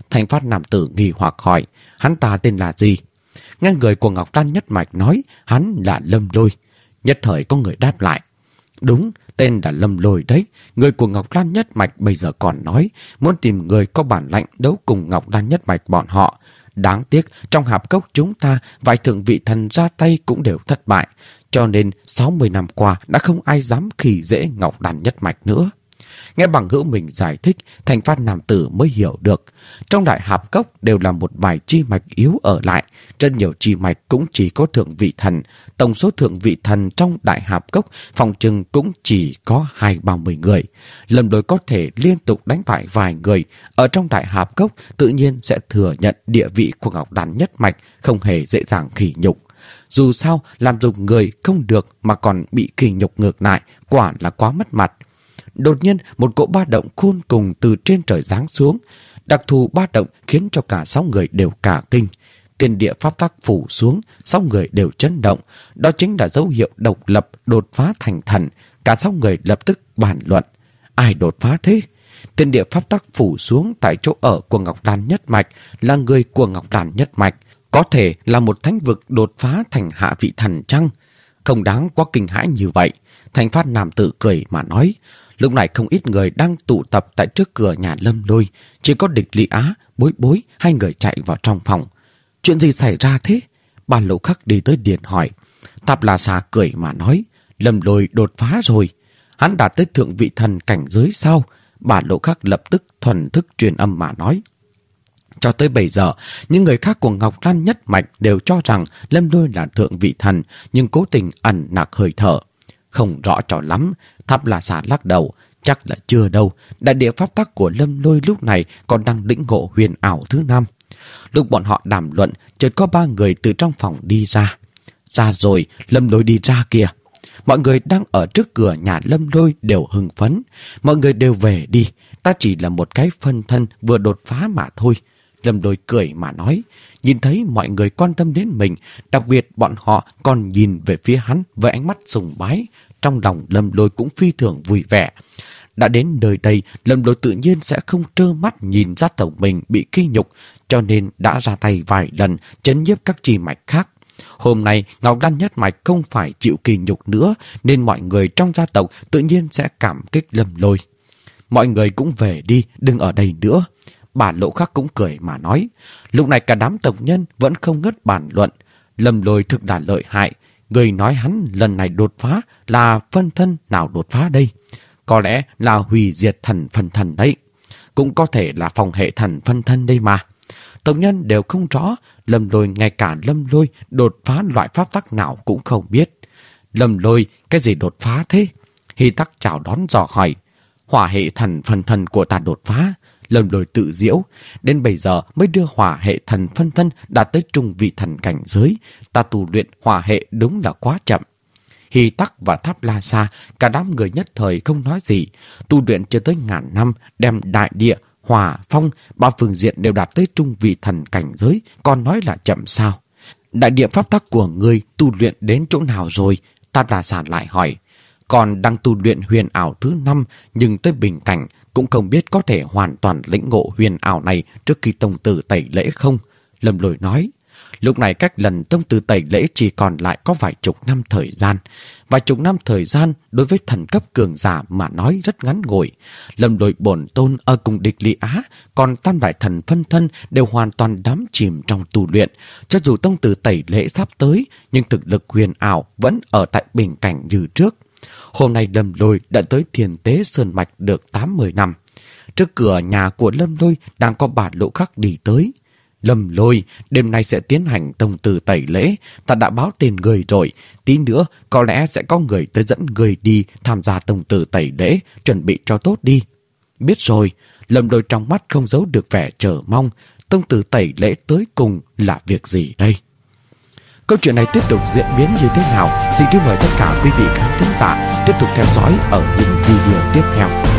[SPEAKER 1] Thành Phát nam tử nghi hoặc hỏi, hắn ta tên là gì? Nghe người của Ngọc Đan Nhất Mạch nói, hắn là Lâm Lôi. Nhất thời có người đáp lại, đúng, tên là Lâm Lôi đấy. Người của Ngọc Đan Nhất Mạch bây giờ còn nói muốn tìm người có bản lãnh đấu cùng Ngọc Đan Nhất Mạch bọn họ. Đáng tiếc trong hạp cốc chúng ta vài thượng vị thần ra tay cũng đều thất bại, cho nên sáu mươi năm qua đã không ai dám khi dễ Ngọc Đan Nhất Mạch nữa. Nghe bằng hữu mình giải thích, Thành Phát nam tử mới hiểu được. Trong đại hạp cốc đều là một vài chi mạch yếu ở lại, rất nhiều chi mạch cũng chỉ có thượng vị thần. Tổng số thượng vị thần trong đại hạp cốc phòng chừng cũng chỉ có hai ba mươi người. Lâm Lôi có thể liên tục đánh bại vài người ở trong đại hạp cốc, tự nhiên sẽ thừa nhận địa vị của Ngọc Đan Nhất Mạch không hề dễ dàng khỉ nhục. Dù sao, làm dùng người không được mà còn bị khỉ nhục ngược lại, quả là quá mất mặt. Đột nhiên một cỗ ba động khôn cùng từ trên trời giáng xuống. Đặc thù ba động khiến cho cả sáu người đều cả kinh. Thiên địa pháp tắc phủ xuống, sáu người đều chấn động. Đó chính là dấu hiệu độc lập đột phá thành thần. Cả sáu người lập tức bàn luận. Ai đột phá thế? Thiên địa pháp tắc phủ xuống tại chỗ ở của Ngọc Đan Nhất Mạch là người của Ngọc Đan Nhất Mạch. Có thể là một thánh vực đột phá thành hạ vị thần chăng? Không đáng quá kinh hãi như vậy. Thành Phát nam tử cười mà nói. Lúc này không ít người đang tụ tập tại trước cửa nhà Lâm Lôi. Chỉ có Địch Lý Á, Bối Bối, hai người chạy vào trong phòng. Chuyện gì xảy ra thế? Bà Lỗ Khắc đi tới điện hỏi. Tạp La Xà cười mà nói. Lâm Lôi đột phá rồi. Hắn đạt tới thượng vị thần cảnh giới sao? Bà Lỗ Khắc lập tức thuần thức truyền âm mà nói. Cho tới bây giờ, những người khác của Ngọc Đan Nhất Mạch đều cho rằng Lâm Lôi là thượng vị thần, nhưng cố tình ẩn nặc hơi thở. Không rõ cho lắm. Tháp La Xà lắc đầu, chắc là chưa đâu. Đại địa pháp tắc của Lâm Lôi lúc này còn đang lĩnh ngộ huyền ảo thứ năm. Lúc bọn họ đàm luận, chợt có ba người từ trong phòng đi ra. Ra rồi, Lâm Lôi đi ra kìa. Mọi người đang ở trước cửa nhà Lâm Lôi đều hưng phấn. Mọi người đều về đi, ta chỉ là một cái phân thân vừa đột phá mà thôi. Lâm Lôi cười mà nói. Nhìn thấy mọi người quan tâm đến mình, đặc biệt bọn họ còn nhìn về phía hắn với ánh mắt sùng bái. Trong lòng Lâm Lôi cũng phi thường vui vẻ. Đã đến nơi đây, Lâm Lôi tự nhiên sẽ không trơ mắt nhìn gia tộc mình bị khi nhục, cho nên đã ra tay vài lần chấn nhiếp các chi mạch khác. Hôm nay Ngọc Đan Nhất Mạch không phải chịu kỳ nhục nữa, nên mọi người trong gia tộc tự nhiên sẽ cảm kích Lâm Lôi. Mọi người cũng về đi, đừng ở đây nữa. Bà Lỗ Khắc cũng cười mà nói. Lúc này cả đám tộc nhân vẫn không ngớt bàn luận. Lâm Lôi thực là lợi hại. Người nói hắn lần này đột phá là phân thân nào đột phá đây? Có lẽ là hủy diệt thần phân thân đấy. Cũng có thể là phòng hệ thần phân thân đây mà. Tộc nhân đều không rõ. Lâm Lôi ngay cả Lâm Lôi đột phá loại pháp tắc nào cũng không biết. Lâm Lôi, cái gì đột phá thế? Hy Tắc chào đón dò hỏi. Hỏa hệ thần phân thân của ta đột phá. Lâm Lôi tự diễu, đến bây giờ mới đưa hỏa hệ thần phân thân đạt tới trung vị thần cảnh giới. Ta tu luyện hỏa hệ đúng là quá chậm. Hy Tắc và Tháp La Sa, cả đám người nhất thời không nói gì. Tu luyện chưa tới ngàn năm, đem đại địa, hỏa, phong, ba phương diện đều đạt tới trung vị thần cảnh giới, còn nói là chậm sao? Đại địa pháp tắc của ngươi tu luyện đến chỗ nào rồi? Tháp La Sa lại hỏi. Còn đang tu luyện huyền ảo thứ năm, nhưng tới bình cảnh cũng không biết có thể hoàn toàn lĩnh ngộ huyền ảo này trước khi tông tử tẩy lễ không? Lâm Lôi nói. Lúc này cách lần tông tử tẩy lễ chỉ còn lại có vài chục năm thời gian. Vài chục năm thời gian đối với thần cấp cường giả mà nói rất ngắn ngủi. Lâm Lôi bổn tôn ở cùng Địch Lý Á, còn tam đại thần phân thân đều hoàn toàn đắm chìm trong tu luyện. Cho dù tông tử tẩy lễ sắp tới, nhưng thực lực huyền ảo vẫn ở tại bình cảnh như trước. Hôm nay Lâm Lôi đã tới Thiên Tế Sơn Mạch được tám mươi năm. Trước cửa nhà của Lâm Lôi đang có bà Lỗ Khắc đi tới. Lâm Lôi, đêm nay sẽ tiến hành tông tử tẩy lễ. Ta đã báo tên người rồi. Tí nữa có lẽ sẽ có người tới dẫn người đi tham gia tông tử tẩy lễ. Chuẩn bị cho tốt đi. Biết rồi. Lâm Lôi trong mắt không giấu được vẻ chờ mong. Tông tử tẩy lễ tới cùng là việc gì đây? Câu chuyện này tiếp tục diễn biến như thế nào? Xin kính mời tất cả quý vị khán thính giả tiếp tục theo dõi ở những video tiếp theo.